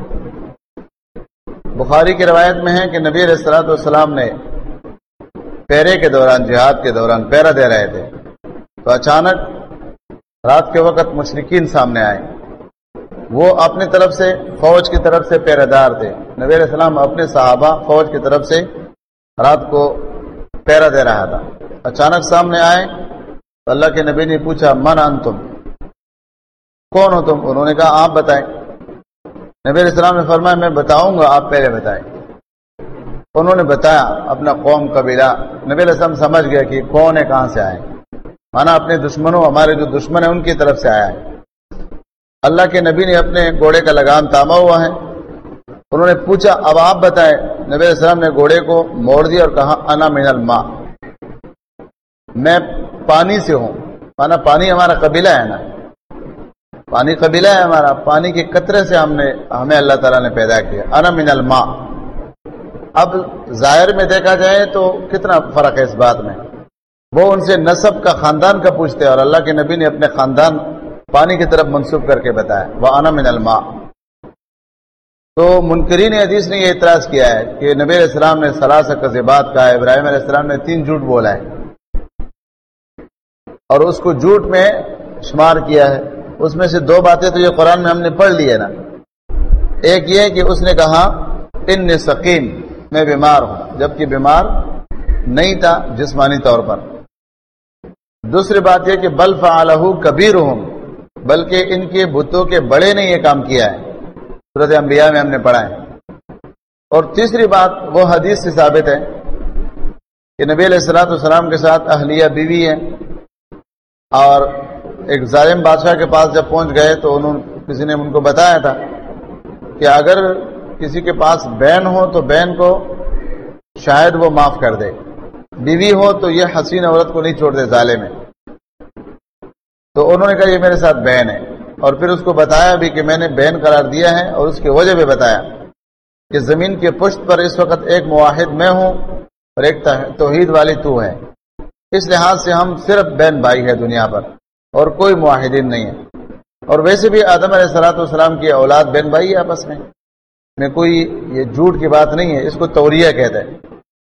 بخاری کی روایت میں ہے کہ نبی علیہ السلام نے پیرے کے دوران، جہاد کے دوران پیرا دے رہے تھے تو اچانک رات کے وقت مشرکین سامنے آئے. وہ اپنی طرف سے، فوج کی طرف سے پیرے دار تھے. نبی علیہ السلام اپنے صحابہ فوج کی طرف سے رات کو پیرا دے رہا تھا. اچانک سامنے آئے تو اللہ کے نبی نے پوچھا من انتم، کون ہو تم؟ انہوں نے کہا آپ بتائیں. نبی علیہ السلام نے فرمایا میں بتاؤں گا، آپ پہلے بتائیں. انہوں نے بتایا اپنا قوم، قبیلہ. نبی علیہ السلام سمجھ گیا کہ کون ہے، کہاں سے آئے، مانا اپنے دشمنوں، ہمارے جو دشمن ہیں ان کی طرف سے آیا ہے. اللہ کے نبی نے اپنے گھوڑے کا لگام تاما ہوا ہے. انہوں نے پوچھا اب آپ بتائیں. نبی علیہ السلام نے گھوڑے کو موڑ دیا اور کہا انا من الماء، میں پانی سے ہوں. مانا پانی ہمارا قبیلہ ہے نا، پانی قبیلہ ہے ہمارا، پانی کے قطرے سے ہمیں اللہ تعالیٰ نے پیدا کیا. انا من الماء. اب ظاہر میں دیکھا جائے تو کتنا فرق ہے اس بات میں. وہ ان سے نسب کا، خاندان کا پوچھتے اور اللہ کے نبی نے اپنے خاندان پانی کی طرف منسوب کر کے بتایا وَأَنَا مِنَ الْمَاءِ. تو منکرین حدیث نے یہ اعتراض کیا ہے کہ نبی علیہ السلام نے ثلاث کذبات کہا ہے، ابراہیم علیہ السلام نے 3 جھوٹ بولا ہے اور اس کو جھوٹ میں شمار کیا ہے. اس میں سے 2 باتیں تو یہ قرآن میں ہم نے پڑھ لی ہے نا. ایک یہ کہ اس نے کہا انی سقیم، میں بیمار ہوں، جبکہ بیمار نہیں تھا جسمانی طور پر. دوسری بات یہ کہ بل فعلہ کبیرہم، بلکہ ان کے بتوں کے بڑے نے یہ کام کیا ہے. سورۃ انبیاء میں ہم نے پڑھا ہے. اور تیسری بات وہ حدیث سے ثابت ہے کہ نبی علیہ السلام کے ساتھ اہلیہ بیوی ہے اور ایک ظالم بادشاہ کے پاس جب پہنچ گئے تو کسی نے ان کو بتایا تھا کہ اگر کسی کے پاس بہن ہو تو بہن کو شاید وہ معاف کر دے، بیوی ہو تو یہ حسین عورت کو نہیں چھوڑ دے ظالم ہے. تو انہوں نے کہا یہ میرے ساتھ بہن ہے، اور پھر اس کو بتایا بھی کہ میں نے بہن قرار دیا ہے، اور اس کی وجہ بھی بتایا کہ زمین کے پشت پر اس وقت ایک موحد میں ہوں اور ایک توحید والی تو ہے، اس لحاظ سے ہم صرف بہن بھائی ہے دنیا پر اور کوئی موحدین نہیں ہے. اور ویسے بھی آدم علیہ السلام کی اولاد بہن بھائی ہے آپس میں کوئی یہ جھوٹ کی بات نہیں ہے، اس کو توریہ کہتے ہیں.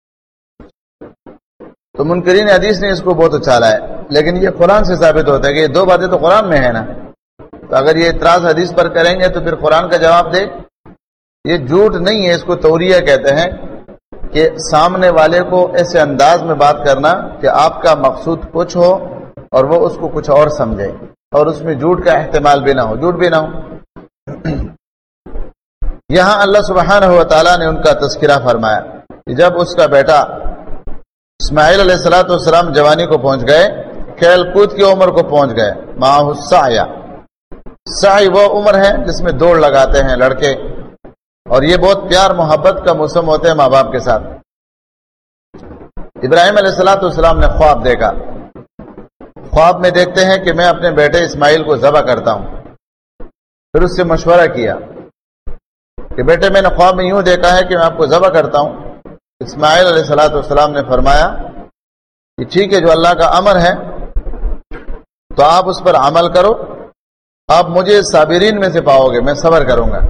تو منکرین حدیث نے اس کو بہت اچھالا ہے، لیکن یہ قرآن سے ثابت ہوتا ہے کہ یہ دو باتیں تو قرآن میں ہے نا. تو اگر یہ اعتراض حدیث پر کریں گے تو پھر قرآن کا جواب دے. یہ جھوٹ نہیں ہے، اس کو توریہ کہتے ہیں کہ سامنے والے کو ایسے انداز میں بات کرنا کہ آپ کا مقصود کچھ ہو اور وہ اس کو کچھ اور سمجھے، اور اس میں جھوٹ کا احتمال بھی نہ ہو، جھوٹ بھی نہ ہو. یہاں اللہ سبحانہ و تعالیٰ نے ان کا تذکرہ فرمایا کہ جب اس کا بیٹا اسماعیل علیہ السلام جوانی کو پہنچ گئے، کھیل کود کی عمر کو پہنچ گئے، معاہ السعی، سعی وہ عمر ہے جس میں دوڑ لگاتے ہیں لڑکے، اور یہ بہت پیار محبت کا موسم ہوتے ہیں ماں باپ کے ساتھ. ابراہیم علیہ السلام نے خواب دیکھا. خواب میں دیکھتے ہیں کہ میں اپنے بیٹے اسماعیل کو ذبح کرتا ہوں. پھر اس سے مشورہ کیا کہ بیٹے میں نے خواب میں یوں دیکھا ہے کہ میں آپ کو ذبح کرتا ہوں. اسماعیل علیہ السلام نے فرمایا کہ ٹھیک ہے، جو اللہ کا امر ہے تو آپ اس پر عمل کرو، آپ مجھے صابرین میں سے پاؤ گے، میں صبر کروں گا.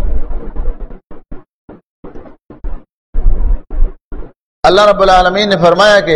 اللہ رب العالمین نے فرمایا کہ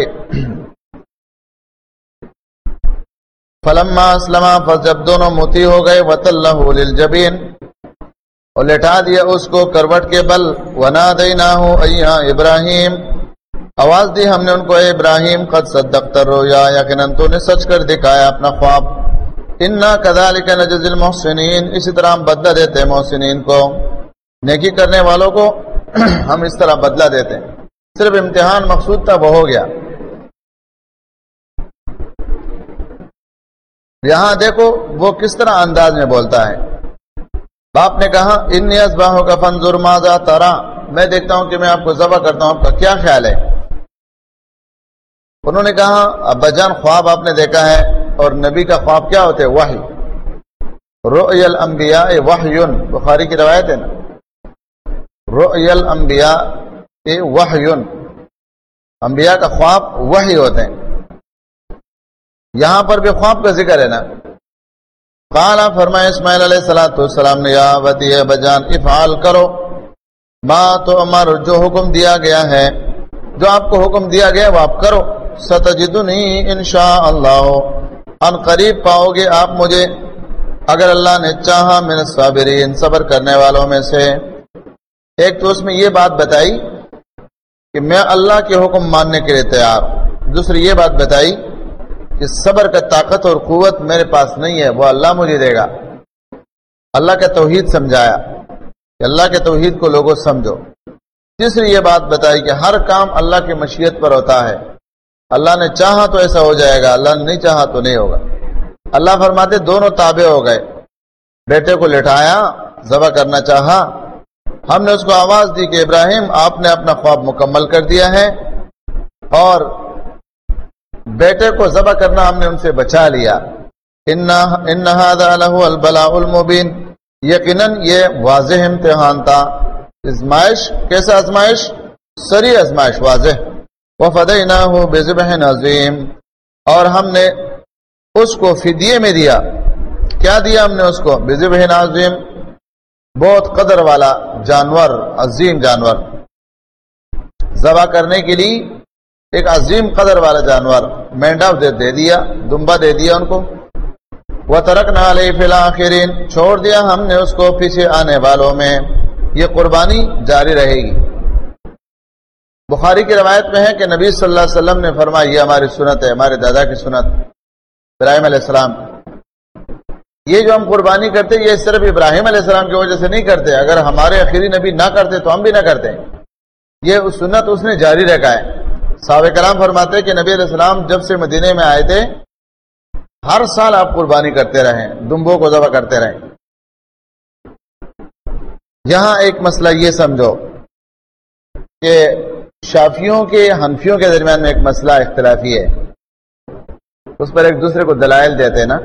فلما اسلما، پس جب دونوں مطیع ہو گئے، وتلہ للجبین، اور لٹا دیا اس کو کروٹ کے بل، ونادیناہ ایا ابراہیم، آواز دی ہم نے ان کو اے ابراہیم، قد صدقت الرؤیا، یقیناً تو نے سچ کر دکھایا اپنا خواب. انا کذالک نجزی المحسنین، اسی طرح ہم بدلہ دیتے ہیں محسنین کو، نیکی کرنے والوں کو ہم اس طرح بدلہ دیتے ہیں. صرف امتحان مقصود تھا، وہ ہو گیا. یہاں دیکھو وہ کس طرح انداز میں بولتا ہے. باپ نے کہا انی اذبحک فانظر ماذا ترى، میں دیکھتا ہوں کہ میں آپ کو ذبح کرتا ہوں، آپ کا کیا خیال ہے؟ انہوں نے کہا ابا جان خواب آپ نے دیکھا ہے، اور نبی کا خواب کیا ہوتا ہے؟ وحی. رؤی الانبیاء وحی، بخاری کی روایت ہے نا، رؤی الانبیاء وحی، انبیاء کا خواب وحی ہوتے ہیں. یہاں پر بھی خواب کا ذکر ہے نا. قال، فرمایا اسماعیل علیہ السلام نے، یا ابتی، بجان، افعال کرو ما تو امر، جو حکم دیا گیا ہے، جو آپ کو حکم دیا گیا وہ آپ کرو. ستجدنی انشاء اللہ، ان قریب پاؤ گے آپ مجھے اگر اللہ نے چاہا، من الصابرین، صبر کرنے والوں میں سے. ایک تو اس میں یہ بات بتائی کہ میں اللہ کے حکم ماننے کے لیے تیار ہوں. دوسری یہ بات بتائی کہ صبر کا طاقت اور قوت میرے پاس نہیں ہے، وہ اللہ مجھے دے گا. اللہ کا توحید سمجھایا کہ اللہ کے توحید کو لوگوں سمجھو. تیسری یہ بات بتائی کہ ہر کام اللہ کی مشیت پر ہوتا ہے، اللہ نے چاہا تو ایسا ہو جائے گا، اللہ نے نہیں چاہا تو نہیں ہوگا. اللہ فرماتے دونوں تابع ہو گئے. بیٹے کو لٹایا، ذبح کرنا چاہا، ہم نے اس کو آواز دی کہ ابراہیم آپ نے اپنا خواب مکمل کر دیا ہے، اور بیٹے کو ذبح کرنا ہم نے ان سے بچا لیا. ان ھذا لہو البلاء المبین، یقیناً یہ واضح امتحان تھا. آزمائش، کیسا آزمائش؟ سری آزمائش، واضح. وفدیناہ بذبح عظیم، اور ہم نے اس کو فدیے میں دیا. کیا دیا ہم نے اس کو؟ بذبح عظیم، بہت قدر والا جانور، عظیم جانور. ذبح کرنے کے لیے ایک عظیم قدر والا جانور، مینڈا دے دیا، دمبا دے دیا ان کو. وَتَرَكْنَا عَلَيْهِ فِي الْآخِرِينَ، چھوڑ دیا ہم نے اس کو پیچھے آنے والوں میں. یہ قربانی جاری رہے گی. بخاری کی روایت میں ہے کہ نبی صلی اللہ علیہ وسلم نے فرمایا یہ ہماری سنت ہے، ہمارے دادا کی سنت ابراہیم علیہ السلام. یہ جو ہم قربانی کرتے یہ صرف ابراہیم علیہ السلام کی وجہ سے نہیں کرتے، اگر ہمارے آخری نبی نہ کرتے تو ہم بھی نہ کرتے. یہ سنت اس نے جاری رکھا ہے. صحابہ کرام فرماتے ہیں کہ نبی علیہ السلام جب سے مدینے میں آئے تھے ہر سال آپ قربانی کرتے رہیں، دمبوں کو ذبح کرتے رہیں. یہاں ایک مسئلہ یہ سمجھو کہ شافیوں کے حنفیوں کے درمیان میں ایک مسئلہ اختلافی ہے، اس پر ایک دوسرے کو دلائل دیتے ہیں نا.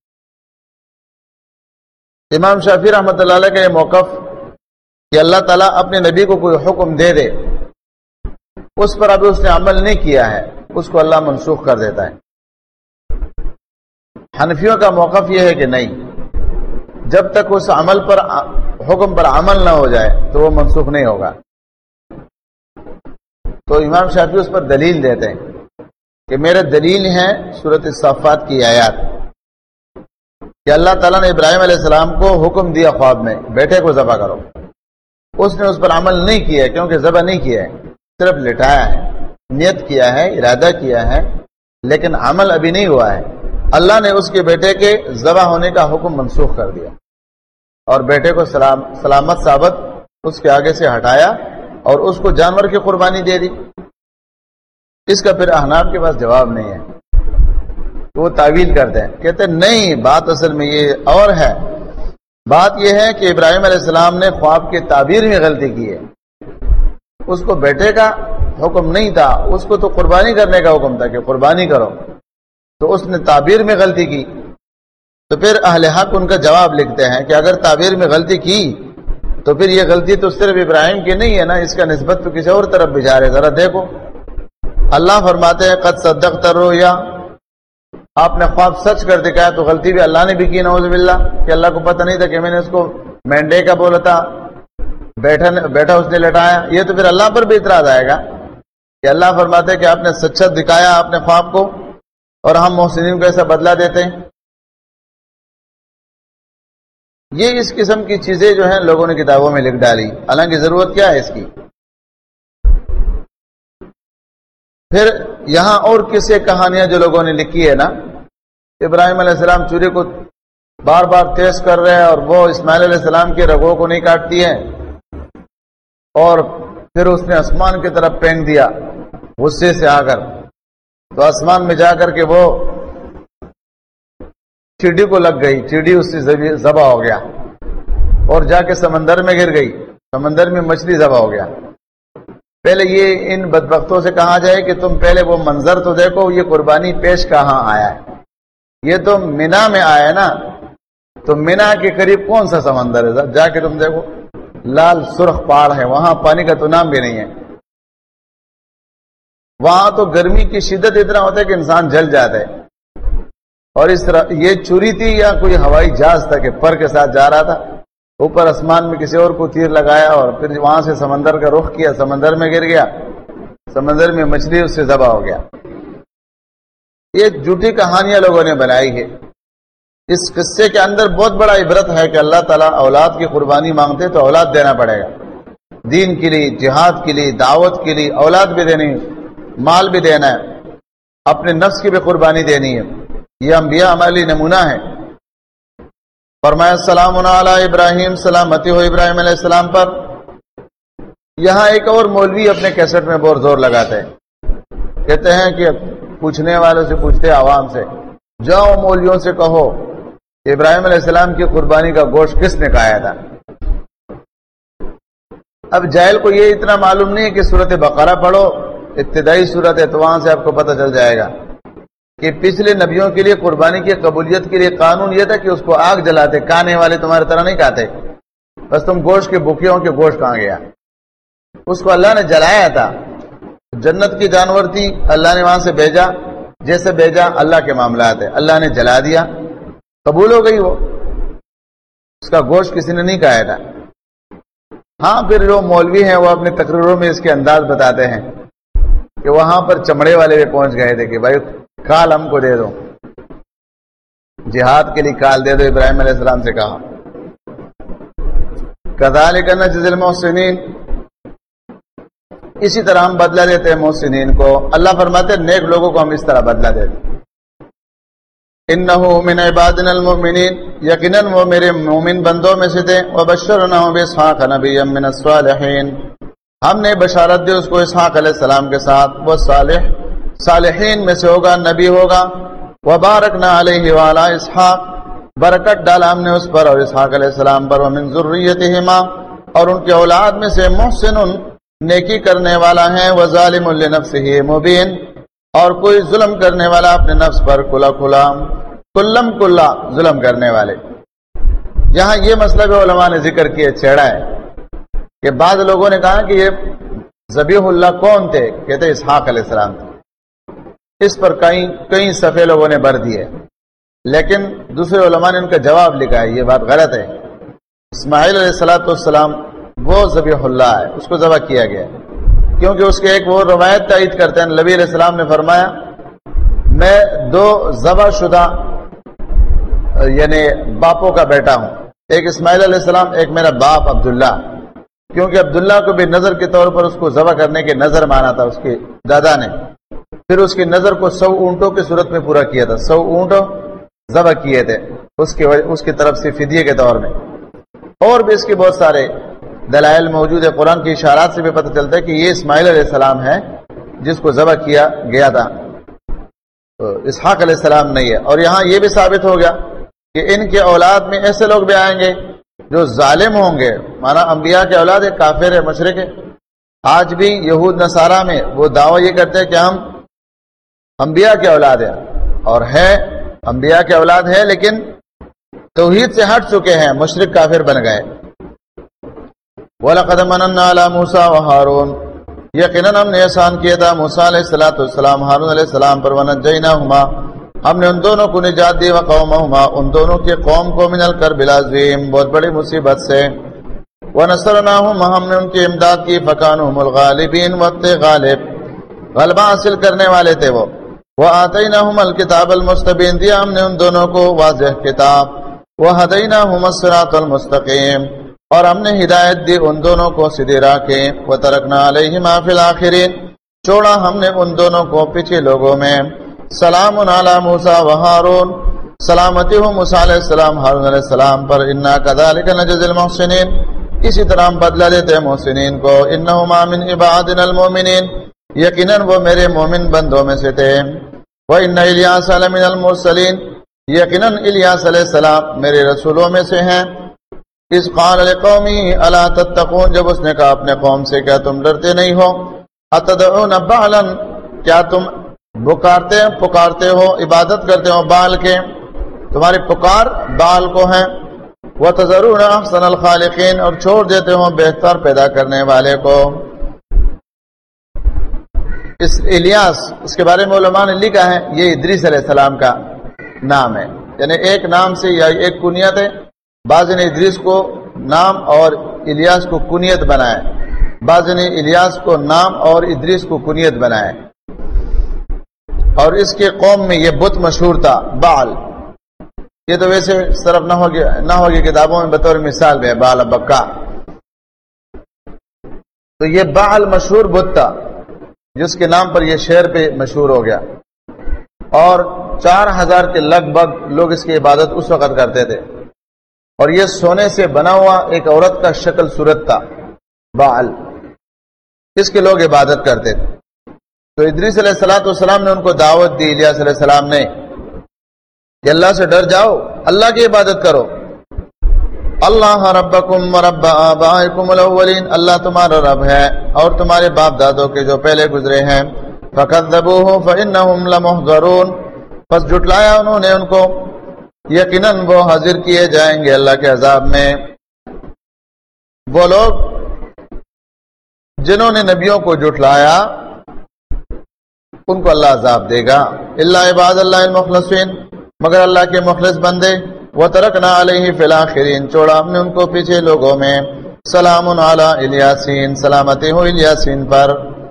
امام شافعی رحمۃ اللہ علیہ کا یہ موقف کہ اللہ تعالیٰ اپنے نبی کو کوئی حکم دے دے، اس پر ابھی اس نے عمل نہیں کیا ہے، اس کو اللہ منسوخ کر دیتا ہے. حنفیوں کا موقف یہ ہے کہ نہیں، جب تک اس عمل پر حکم پر عمل نہ ہو جائے تو وہ منسوخ نہیں ہوگا. تو امام شافعی اس پر دلیل دیتے ہیں کہ میرے دلیل ہیں سورۃ الصافات کی آیات کہ اللہ تعالیٰ نے ابراہیم علیہ السلام کو حکم دیا خواب میں بیٹے کو ذبح کرو، اس نے اس پر عمل نہیں کیا ہے کیونکہ ذبح نہیں کیا ہے، صرف لٹایا ہے، نیت کیا ہے، ارادہ کیا ہے، لیکن عمل ابھی نہیں ہوا ہے. اللہ نے اس کے بیٹے کے ذبح ہونے کا حکم منسوخ کر دیا اور بیٹے کو سلامت ثابت اس کے آگے سے ہٹایا اور اس کو جانور کی قربانی دے دی. اس کا پھر احناف کے پاس جواب نہیں ہے، تو وہ تعویل کرتے ہیں، کہتے ہیں نہیں، بات اصل میں یہ اور ہے. بات یہ ہے کہ ابراہیم علیہ السلام نے خواب کی تعبیر میں غلطی کی ہے، اس کو بیٹے کا حکم نہیں تھا، اس کو تو قربانی کرنے کا حکم تھا کہ قربانی کرو، تو اس نے تعبیر میں غلطی کی. تو پھر اہل حق ان کا جواب لکھتے ہیں کہ اگر تعبیر میں غلطی کی تو پھر یہ غلطی تو صرف ابراہیم کی نہیں ہے نا، اس کا نسبت تو کسی اور طرف بھی جا رہے. ذرا دیکھو، اللہ فرماتے ہیں قد صدقت الرؤیا، آپ نے خواب سچ کر دکھایا. تو غلطی بھی اللہ نے بھی کی، نعوذ باللہ، کہ اللہ کو پتہ نہیں تھا کہ میں نے اس کو مینڈے کا بولا تھا، بیٹھا اس نے لٹایا. یہ تو پھر اللہ پر بھی اعتراض آئے گا کہ اللہ فرماتے ہیں کہ آپ نے سچا دکھایا اپنے خواب کو اور ہم محسنین کو ایسا بدلہ دیتے ہیں. یہ اس قسم کی چیزیں جو ہیں لوگوں نے کتابوں میں لکھ ڈالی، حالانکہ ضرورت کیا ہے اس کی. پھر یہاں اور کسے کہانیاں جو لوگوں نے لکھی ہے نا، ابراہیم علیہ السلام چوری کو بار بار تیز کر رہے ہیں اور وہ اسماعیل علیہ السلام کے رگوں کو نہیں کاٹتی ہے، اور پھر اس نے آسمان کی طرف پھینک دیا غصے سے آ کر، تو آسمان میں جا کر کے وہ چڑی کو لگ گئی، چڑی اس سے ذبح ہو گیا، اور جا کے سمندر میں گر گئی، سمندر میں مچھلی ذبح ہو گیا. پہلے یہ ان بدبختوں سے کہا جائے کہ تم پہلے وہ منظر تو دیکھو، یہ قربانی پیش کہاں آیا ہے. یہ تو مینا میں آیا نا، تو مینا کے قریب کون سا سمندر ہے؟ جا کے تم دیکھو، لال سرخ پہاڑ ہے، وہاں پانی کا تو نام بھی نہیں ہے. وہاں تو گرمی کی شدت اتنا ہوتا ہے کہ انسان جل جاتا ہے. اور اس طرح یہ چوری تھی یا کوئی ہوائی جہاز تھا کہ پر کے ساتھ جا رہا تھا، اوپر آسمان میں کسی اور کو تیر لگایا اور پھر وہاں سے سمندر کا رخ کیا، سمندر میں گر گیا، سمندر میں مچھلی اس سے ذبح ہو گیا. یہ جھوٹی کہانیاں لوگوں نے بنائی ہے. اس قصے کے اندر بہت بڑا عبرت ہے کہ اللہ تعالیٰ اولاد کی قربانی مانگتے تو اولاد دینا پڑے گا، دین کے لیے، جہاد کے لیے، دعوت کے لیے اولاد بھی دینی، مال بھی دینا ہے، اپنے نفس کی بھی قربانی دینی ہے. یہ انبیاء عملی نمونہ ہے. فرمایا السلام علی ابراہیم، سلامتی ہو ابراہیم علیہ السلام پر. یہاں ایک اور مولوی اپنے کیسٹ میں بہت زور لگاتے ہیں، کہتے ہیں کہ پوچھنے والوں سے پوچھتے عوام سے، جاؤ مولویوں سے کہو کہ ابراہیم علیہ السلام کی قربانی کا گوشت کس نے کھایا تھا. اب جاہل کو یہ اتنا معلوم نہیں ہے کہ سورۃ بقرہ پڑھو، ابتدائی سورت ہے، تو وہاں سے آپ کو پتہ چل جائے گا کہ پچھلے نبیوں کے لیے قربانی کی قبولیت کے لیے قانون یہ تھا کہ اس کو آگ جلاتے، کھانے والے تمہارے طرح نہیں کھاتے. بس تم گوشت کے بھوکے ہو کہ گوشت کہاں گیا، اس کو اللہ نے جلایا تھا. جنت کی جانور تھی، اللہ نے وہاں سے بھیجا، جیسے بھیجا اللہ کے معاملات ہے، اللہ نے جلا دیا، قبول ہو گئی، وہ اس کا گوشت کسی نے نہیں کھایا تھا. ہاں پھر جو مولوی ہیں وہ اپنے تقریروں میں اس کے انداز بتاتے ہیں کہ وہاں پر چمڑے والے بھی پہنچ گئے تھے کہ بھائی کال ہم کو دے دو، جہاد کے لیے کال دے دو، ابراہیم علیہ السلام سے کہا. کذالک نجزی المحسنین، اسی طرح ہم بدلہ دیتے ہیں محسنین کو. اللہ فرماتے ہیں نیک لوگوں کو ہم اس طرح بدلہ دیتے. انہ من عبادنا المؤمنین، یقیناً وہ میرے مومن بندوں میں سے تھے. وبشرناہ باسحاق نبیا من الصالحین، ہم نے بشارت دی اس کو اسحاق علیہ السلام کے ساتھ، وہ صالحین میں سے ہوگا، نبی ہوگا. وبارکنا علیہ وعلی اسحاق، برکت ڈالا ہم نے اس پر اور اسحاق علیہ السلام پر. ومن ذریتہما، اور ان کی اولاد میں سے محسن نیکی کرنے والا ہے، وظالم لنفسہ مبین اور کوئی ظلم کرنے والا اپنے نفس پر کھلا کھلا ظلم کرنے والے۔ یہاں یہ مسئلہ بھی علماء نے ذکر کیا چھیڑا ہے کہ بعض لوگوں نے کہا کہ یہ ذبیح اللہ کون تھے؟ کہتے اسحاق علیہ السلام تھے۔ اس پر کئی صفحے لوگوں نے بھر دیے، لیکن دوسرے علماء نے ان کا جواب لکھا ہے، یہ بات غلط ہے۔ اسماعیل علیہ السلام وہ ذبیح اللہ ہے، اس کو ذبح کیا گیا کیونکہ اس کے ایک وہ روایت تائید کرتے ہیں، نبی علیہ السلام نے فرمایا میں 2 ذبح شدہ یعنی باپوں کا بیٹا ہوں، ایک اسماعیل علیہ السلام، ایک میرا باپ عبداللہ، کیونکہ عبداللہ کو بھی نظر کے طور پر اس کو ذبح کرنے کے نظر مانا تھا اس کے دادا نے، پھر اس کی نظر کو 100 اونٹوں کی صورت میں پورا کیا تھا، 100 اونٹ ذبح کیے تھے اس کی طرف سے فدیے کے طور میں۔ اور بھی اس کے بہت سارے دلائل موجود ہے، قرآن کی اشارات سے بھی پتہ چلتا ہے کہ یہ اسماعیل علیہ السلام ہے جس کو ذبح کیا گیا تھا، اسحاق علیہ السلام نہیں ہے۔ اور یہاں یہ بھی ثابت ہو گیا کہ ان کے اولاد میں ایسے لوگ بھی آئیں گے جو ظالم ہوں گے، مانا انبیاء کے اولاد ہے، کافر ہے، مشرک ہے۔ آج بھی یہود نصارہ میں وہ دعویٰ یہ کرتے ہیں کہ ہم انبیاء کے اولاد ہیں، اور ہے انبیاء کے اولاد ہے لیکن توحید سے ہٹ چکے ہیں، مشرک کافر بن گئے۔ وَلَقَدْ مَنَنَّا عَلَى مُوسَى وَهَارُونَ یقیناً ہم نے احسان کیا تھا موسیٰ علیہ السلام ہارون علیہ السلام پر، وَنَجَّيْنَاهُمَا ہم نے ان دونوں کو نجات دی، وَقَوْمَهُمَا ان دونوں کے قوم کو مِنَ الْكَرْبِ الْعَظِيمِ بہت بڑی مصیبت سے، وَنَصَرْنَاهُمْ ہم نے ان کی امداد کی، فَكَانُوا هُمُ الْغَالِبِينَ وقت غالب غلبہ حاصل کرنے والے تھے وہ، وَآتَيْنَاهُمَ الْكِتَابَ الْمُسْتَبِينَ دیا ہم نے ان دونوں کو واضح کتاب، وَهَدَيْنَاهُمَ الصِّرَاطَ الْمُسْتَقِيمَ اور ہم نے ہدایت دی ان دونوں کو سیدھے راہ کے، وَتَرَكْنَا عَلَيْهِمَا فِي الْآخِرِينَ چھوڑا ہم نے ان دونوں کو پیچھے لوگوں میں، سلام علی موسیٰ وہارون سلامتی ہو موسیٰ علیہ السلام ہارون علیہ السلام پر، انا کذالک نجزی المحسنین اسی طرح ہم بدلہ دیتے ہیں محسنین کو، انہما من عبادنا المؤمنین یقیناً وہ میرے مومن بندوں میں سے تھے، وَإِنَّ إِلْيَاسَ لَمِنَ الْمُرْسَلِينَ یقیناً الیاس علیہ السلام میرے رسولوں میں سے ہیں، اذ قال لقومی الا تتقون جب اس نے کہا اپنے قوم سے کیا تم ڈرتے نہیں ہو، اتدعون بعلا کیا تم پکارتے ہو عبادت کرتے ہو بال کے، تمہاری پکار بال کو ہے، وتذرون احسن الخالقین اور چھوڑ دیتے ہو بہتر پیدا کرنے والے کو۔ اس الیاس اس کے بارے میں علماء نے لکھا ہے یہ ادریس علیہ السلام کا نام ہے، یعنی ایک نام سے یا ایک کنیت ہے، بعض نے ادریس کو نام اور الیاس کو کنیت بنایا، بعض نے الیاس کو نام اور ادریس کو کنیت بنایا، اور اس کے قوم میں یہ بت مشہور تھا بعل، یہ تو ویسے صرف نہ ہوگی کتابوں میں بطور مثال بھی ہے بعل بکا، تو یہ بعل مشہور بت تھا جس کے نام پر یہ شہر پہ مشہور ہو گیا، اور 4000 کے لگ بھگ لوگ اس کی عبادت اس وقت کرتے تھے، اور یہ سونے سے بنا ہوا ایک عورت کا شکل صورت تھا بعل، اس کے لوگ عبادت کرتے تھے۔ تو ادریس علیہ السلام نے ان کو دعوت دی، الیاس علیہ السلام نے، کہ اللہ سے ڈر جاؤ، اللہ کی عبادت کرو، اللہ ربکم ورب آبائکم الاولین اللہ تمہارا رب ہے اور تمہارے باپ دادوں کے جو پہلے گزرے ہیں، فکذبوہ فانہم لمحضرون پس جھٹلایا انہوں نے ان کو، یقیناً وہ حاضر کیے جائیں گے اللہ کے عذاب میں۔ وہ لوگ جنہوں نے نبیوں کو جھٹلایا ان کو اللہ عذاب دے گا، الا عباد اللہ المخلصین مگر اللہ کے مخلص بندے، وترکنا علیہ فی الاخرین چھوڑا ہم نے ان کو پیچھے لوگوں میں، سلام علی الیاسین سلامتی ہو الیاسین پر،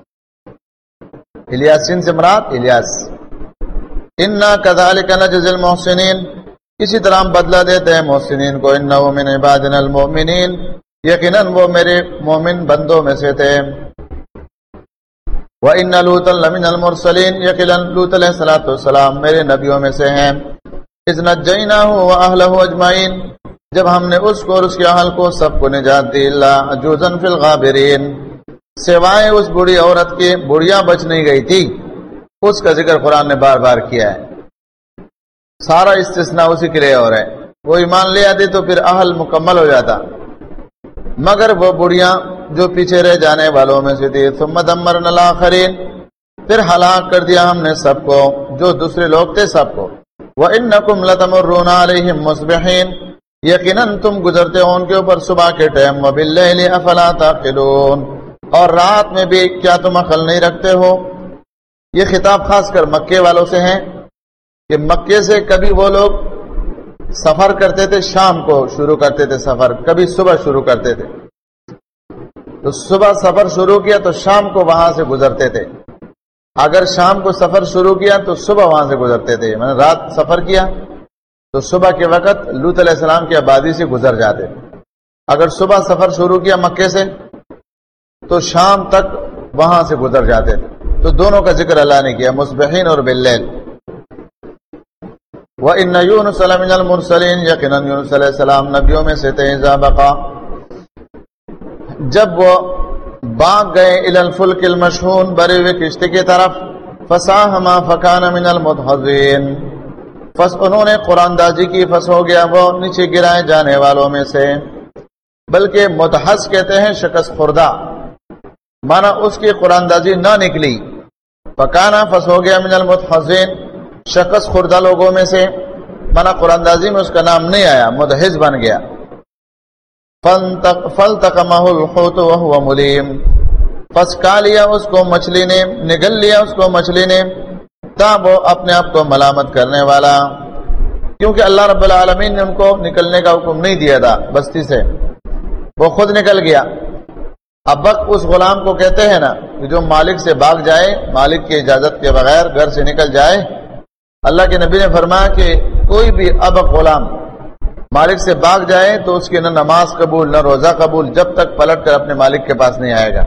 الیاسین سے مراد الیاس، انا کذالک نجزی المحسنین اسی طرح ہم بدلہ دیتے ہیں محسنین کو، انہ من عبادنا المؤمنین یقیناً وہ میرے مومن بندوں میں سے تھے، وَإِنَّ لُوطًا لَمِنَ الْمُرْسَلِينَ یقیناً لوط علیہ السلام میرے نبیوں میں سے ہیں، اذ نجیناہ وَأَهْلَهُ اجمعین جب ہم نے اس کو اور اس کے اہل کو سب کو نجات دی، الا عجوزا فی الغابرین سوائے اس بوڑھی عورت کے، بوڑھیاں بچ نہیں گئی تھی، اس کا ذکر قرآن نے بار بار کیا ہے، سارا استثناء اسی کے لیے ہو رہا ہے، وہ ایمان لے آتی تو پھر اہل مکمل ہو جاتا، مگر وہ بڑیاں جو پیچھے رہ جانے والوں میں سے تھی. ثم دمرنا الاخرین، پھر ہلاک کر دیا ہم نے سب کو جو دوسرے لوگ تھے سب کو. وَإِنَّكُمْ لَتَمُرُّونَ عَلَيْهِمْ مُصْبِحِينَ، یقیناً تم گزرتے ہو ان کے اوپر صبح کے ٹائم. وَبِاللَّيْلِ أَفَلَا تَعْقِلُونَ، اور رات میں بھی کیا تم عقل نہیں رکھتے ہو. یہ خطاب خاص کر مکے والوں سے ہے کہ مکے سے کبھی وہ لوگ سفر کرتے تھے، شام کو شروع کرتے تھے سفر، کبھی صبح شروع کرتے تھے. تو صبح سفر شروع کیا تو شام کو وہاں سے گزرتے تھے. اگر شام کو سفر شروع کیا تو صبح وہاں سے گزرتے تھے. میں نے رات سفر کیا تو صبح کے وقت لوط علیہ السلام کی آبادی سے گزر جاتے. اگر صبح سفر شروع کیا مکے سے تو شام تک وہاں سے گزر جاتے تھے. تو دونوں کا ذکر اللہ نے کیا، مصبحین اور باللیل. وَإِنَّ يُونُسَ لَمِنَ الْمُرْسَلِينَ، یقیناً یونس علیہ السلام نبیوں میں سے تھے. اذا بقا، جب وہ باغ گئے الی الفلک المشحون، بھری ہوئی کشتی کی طرف. فساہم فکان من المدحضین، پس انہوں نے قرآن دازی کی، پس ہو گیا وہ نیچے گرائے جانے والوں میں سے. بلکہ مدحض کہتے ہیں شکست خوردہ، مانا اس کی قرآن دازی نہ نکلی. فکانا، پس ہو گیا من المدحضین، شکست خوردہ لوگوں میں سے، مانا قرآن دازی میں اس کا نام نہیں آیا، مدحض بن گیا. فَالْتَقَمَهُ الْحُوتُ وَهُوَ مُلِيمٌ، پس کھا لیا اس کو مچھلی نے، نگل لیا اس کو مچھلی نے، تب وہ اپنے آپ کو ملامت کرنے والا، کیونکہ اللہ رب العالمین نے ان کو نکلنے کا حکم نہیں دیا تھا بستی سے، وہ خود نکل گیا. اب وقت اس غلام کو کہتے ہیں نا کہ جو مالک سے بھاگ جائے، مالک کی اجازت کے بغیر گھر سے نکل جائے. اللہ کے نبی نے فرمایا کہ کوئی بھی ابق غلام مالک سے بھاگ جائے تو اس کی نہ نماز قبول نہ روزہ قبول، جب تک پلٹ کر اپنے مالک کے پاس نہیں آئے گا.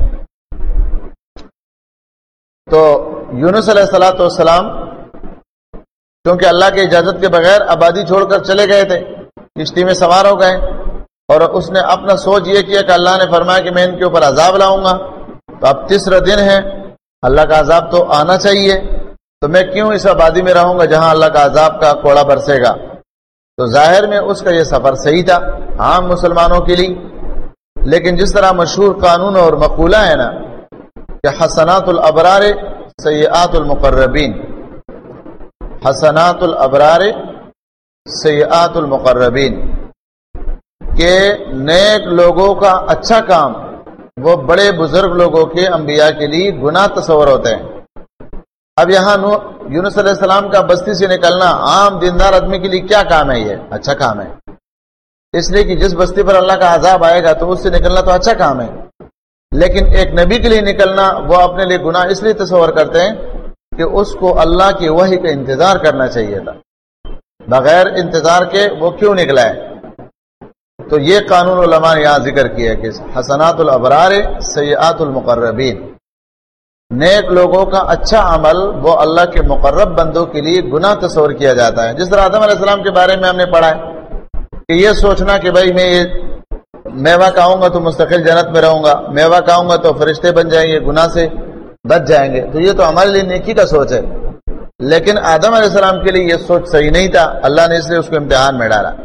تو یونس علیہ السلام کیونکہ اللہ کی اجازت کے بغیر آبادی چھوڑ کر چلے گئے تھے، کشتی میں سوار ہو گئے، اور اس نے اپنا سوچ یہ کیا کہ اللہ نے فرمایا کہ میں ان کے اوپر عذاب لاؤں گا. تو اب تیسرا دن ہے، اللہ کا عذاب تو آنا چاہیے، تو میں کیوں اس آبادی میں رہوں گا جہاں اللہ کا عذاب کا کوڑا برسے گا. تو ظاہر میں اس کا یہ سفر صحیح تھا عام مسلمانوں کے لیے. لیکن جس طرح مشہور قانون اور مقولہ ہے نا کہ حسنات الابرار سیئات المقربین، حسنات الابرار سیئات المقربین، کہ نیک لوگوں کا اچھا کام وہ بڑے بزرگ لوگوں کے انبیاء کے لیے گناہ تصور ہوتے ہیں. اب یہاں یونس علیہ السلام کا بستی سے نکلنا عام دیندار آدمی کے لیے کیا کام ہے؟ یہ اچھا کام ہے، اس لیے کہ جس بستی پر اللہ کا عذاب آئے گا تو اس سے نکلنا تو اچھا کام ہے. لیکن ایک نبی کے لیے نکلنا وہ اپنے لیے گناہ اس لیے تصور کرتے ہیں کہ اس کو اللہ کی وحی کا انتظار کرنا چاہیے تھا، بغیر انتظار کے وہ کیوں نکلا ہے. تو یہ قانون علماء نے یہاں ذکر کیا کہ حسنات الابرار سیئات المقربین، نیک لوگوں کا اچھا عمل وہ اللہ کے مقرب بندوں کے لیے گناہ تصور کیا جاتا ہے. جس طرح آدم علیہ السلام کے بارے میں ہم نے پڑھا ہے کہ یہ سوچنا کہ بھائی میں یہ میوہ کھاؤں گا تو مستقل جنت میں رہوں گا، میوہ کھاؤں گا تو فرشتے بن جائیں گے، گناہ سے بچ جائیں گے، تو یہ تو ہمارے لیے نیکی کا سوچ ہے. لیکن آدم علیہ السلام کے لیے یہ سوچ صحیح نہیں تھا، اللہ نے اس لیے اس کو امتحان میں ڈالا.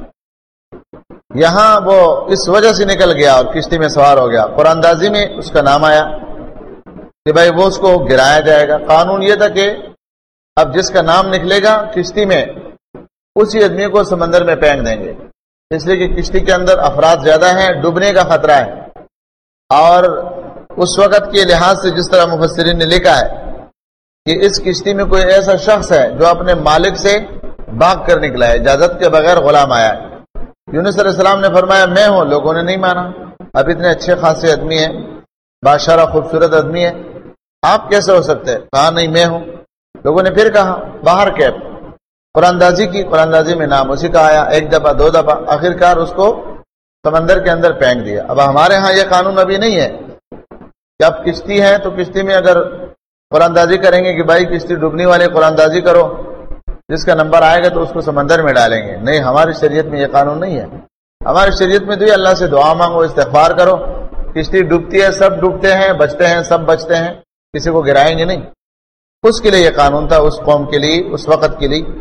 یہاں وہ اس وجہ سے نکل گیا اور کشتی میں سوار ہو گیا. قرآن دازی میں اس کا نام آیا کہ بھائی وہ اس کو گرایا جائے گا. قانون یہ تھا کہ اب جس کا نام نکلے گا کشتی میں اسی آدمی کو سمندر میں پھینک دیں گے، اس لیے کہ کشتی کے اندر افراد زیادہ ہیں، ڈوبنے کا خطرہ ہے. اور اس وقت کے لحاظ سے جس طرح مفسرین نے لکھا ہے کہ اس کشتی میں کوئی ایسا شخص ہے جو اپنے مالک سے بھاگ کر نکلا ہے، اجازت کے بغیر غلام آیا ہے. یونس علیہ السلام نے فرمایا میں ہوں، لوگوں نے نہیں مانا. اب اتنے اچھے خاصے آدمی ہیں، بادشاہ خوبصورت آدمی ہے، آپ کیسے ہو سکتے ہیں؟ کہا نہیں میں ہوں. لوگوں نے پھر کہا باہر کیپ، قرآن دازی کی، قرآن دازی میں نام اسی کا آیا، ایک دفعہ دو دفعہ، آخر کار اس کو سمندر کے اندر پھینک دیا. اب ہمارے ہاں یہ قانون ابھی نہیں ہے کہ اب کشتی ہے تو کشتی میں اگر قرآن دازی کریں گے کہ بھائی کشتی ڈوبنے والے قرآن دازی کرو، جس کا نمبر آئے گا تو اس کو سمندر میں ڈالیں گے. نہیں، ہماری شریعت میں یہ قانون نہیں ہے. ہماری شریعت میں تو یہ اللہ سے دعا مانگو، استغفار کرو. کشتی ڈوبتی ہے، سب ڈوبتے ہیں، بچتے ہیں، سب بچتے ہیں، کسی کو گرائیں گے نہیں. اس کے لیے یہ قانون تھا، اس قوم کے لیے، اس وقت کے لیے.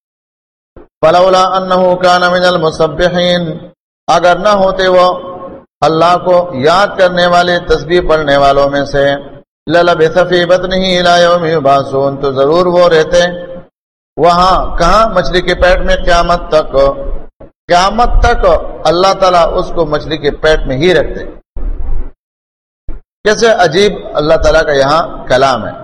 فلولا انه كان من المسبحين، اگر نہ ہوتے وہ اللہ کو یاد کرنے والے تسبیح پڑھنے والوں میں سے لَلَبِثَ فِي بَطْنِهِ إِلَى يَوْمِ يُبْعَثُونَ تو ضرور وہ رہتے وہاں کہاں مچھلی کے پیٹ میں قیامت تک اللہ تعالیٰ اس کو مچھلی کے پیٹ میں ہی رکھتے. کیسے عجیب اللہ تعالیٰ کا یہاں کلام ہے.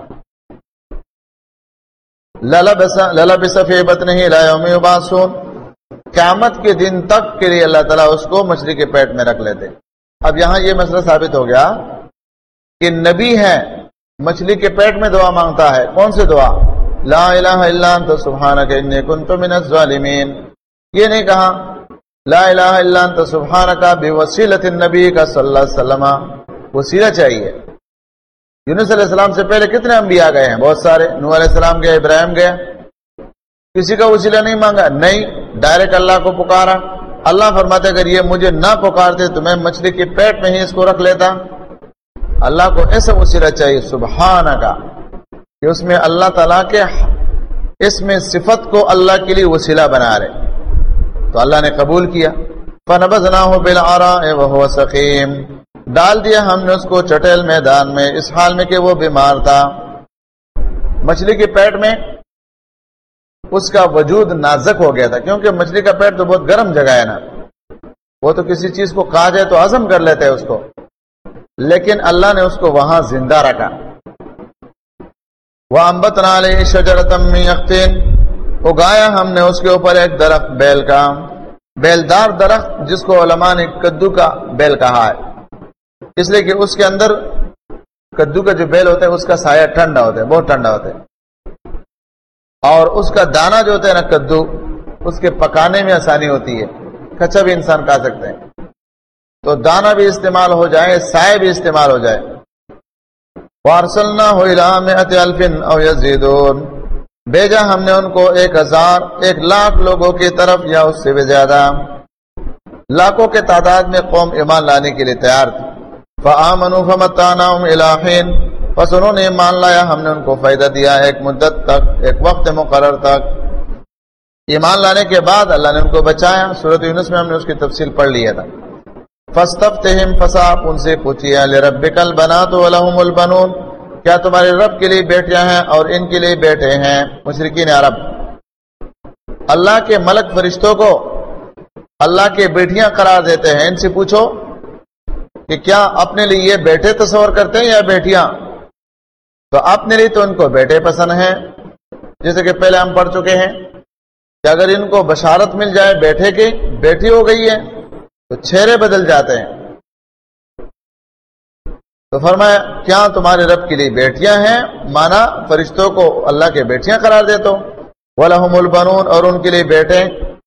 لَلَبِثَ فِي بَطْنِهِ إِلَى يَوْمِ يُبْعَثُونَ قیامت کے دن تک کے لیے اللہ تعالیٰ اس کو مچھلی کے پیٹ میں رکھ لیتے. اب یہاں یہ مسئلہ ثابت ہو گیا کہ نبی ہے مچھلی کے پیٹ میں دعا مانگتا ہے. کون سی دعا؟ لا الہ الا انت سبحانک انی کنت من الظالمین. یہ نہیں کہا لا الہ الا انت سبحانک بوسیلۃ النبی کا صلی اللہ علیہ وسلم. وسیلہ چاہیے. یونس علیہ السلام سے پہلے کتنے انبیاء گئے ہیں؟ بہت سارے. نوح علیہ السلام گئے, ابراہیم گئے, کسی کا وسیلہ نہیں مانگا. نہیں, ڈائریکٹ اللہ کو پکارا. اللہ فرماتے اگر یہ مجھے نہ پکارتے تو میں مچھلی کے پیٹ میں ہی اس کو رکھ لیتا. اللہ کو ایسا وسیلہ چاہیے سبحانہ کا کہ اس میں اللہ تعالیٰ کے اس میں صفت کو اللہ کے لیے وسیلہ بنا رہے. تو اللہ نے قبول کیا. فَنَبَذْنَاهُ بِالْعَرَاءِ وَهُوَ سَقِيمٌ ڈال دیا ہم نے اس کو چٹیل میدان میں اس حال میں کہ وہ بیمار تھا. مچھلی کے پیٹ میں اس کا وجود نازک ہو گیا تھا, کیونکہ مچھلی کا پیٹ تو بہت گرم جگہ ہے نا, وہ تو کسی چیز کو کھا جائے تو ہضم کر لیتے ہیں اس کو, لیکن اللہ نے اس کو وہاں زندہ رکھا. وَأَنبَتْنَا عَلَيْهِ شَجَرَةً مِّن يَقْطِينٍ اگایا ہم نے اس کے اوپر ایک درخت بیل کا, بیلدار درخت جس کو علماء نے کدو کا بیل کہا ہے, اس لیے کہ اس کے اندر کدو کا جو بیل ہوتا ہے اس کا سایہ ٹھنڈا ہوتا ہے, بہت ٹھنڈا ہوتا ہے, اور اس کا دانا جو ہوتا ہے نا کدو, اس کے پکانے میں آسانی ہوتی ہے, کچا بھی انسان کھا سکتے ہیں. تو دانا بھی استعمال ہو جائے, سایہ بھی استعمال ہو جائے. وَأَرْسَلْنَاهُ إِلَىٰ مِائَةِ أَلْفٍ أَوْ يَزِيدُونَ بھیجا ہم نے ان کو 1,000,000 لوگوں کی طرف یا اس سے بھی زیادہ. لاکھوں کے تعداد میں قوم ایمان لانے کے لیے تیار تھی. فَآمَنُوا فَمَتَّعْنَاهُمْ إِلَىٰ حِينٍ پس انہوں نے ایمان لایا, ہم نے ان کو فائدہ دیا ایک مدت تک, ایک وقت مقرر تک. ایمان لانے کے بعد اللہ نے ان کو بچایا. سورۃ یونس میں ہم نے اس کی تفصیل پڑھ لیا تھا. فاستفتہم پس آپ ان سے پوچھئے لربک البنات ولہم البنون کیا تمہارے رب کے لیے بیٹیاں ہیں اور ان کے لیے بیٹے ہیں؟ مشرکین عرب اللہ کے ملک فرشتوں کو اللہ کے بیٹیاں قرار دیتے ہیں. ان سے پوچھو کہ کیا اپنے لیے یہ بیٹے تصور کرتے ہیں یا بیٹیاں؟ تو اپنے لیے تو ان کو بیٹے پسند ہیں, جیسے کہ پہلے ہم پڑھ چکے ہیں کہ اگر ان کو بشارت مل جائے بیٹے کی, بیٹی ہو گئی ہے, تو چہرے بدل جاتے ہیں. تو فرمایا کیا تمہارے رب کے لیے بیٹیاں ہیں, مانا فرشتوں کو اللہ کے بیٹیاں قرار دیتے ہو. وَلَهُمُ الْبَنُونَ اور ان کے لیے بیٹے.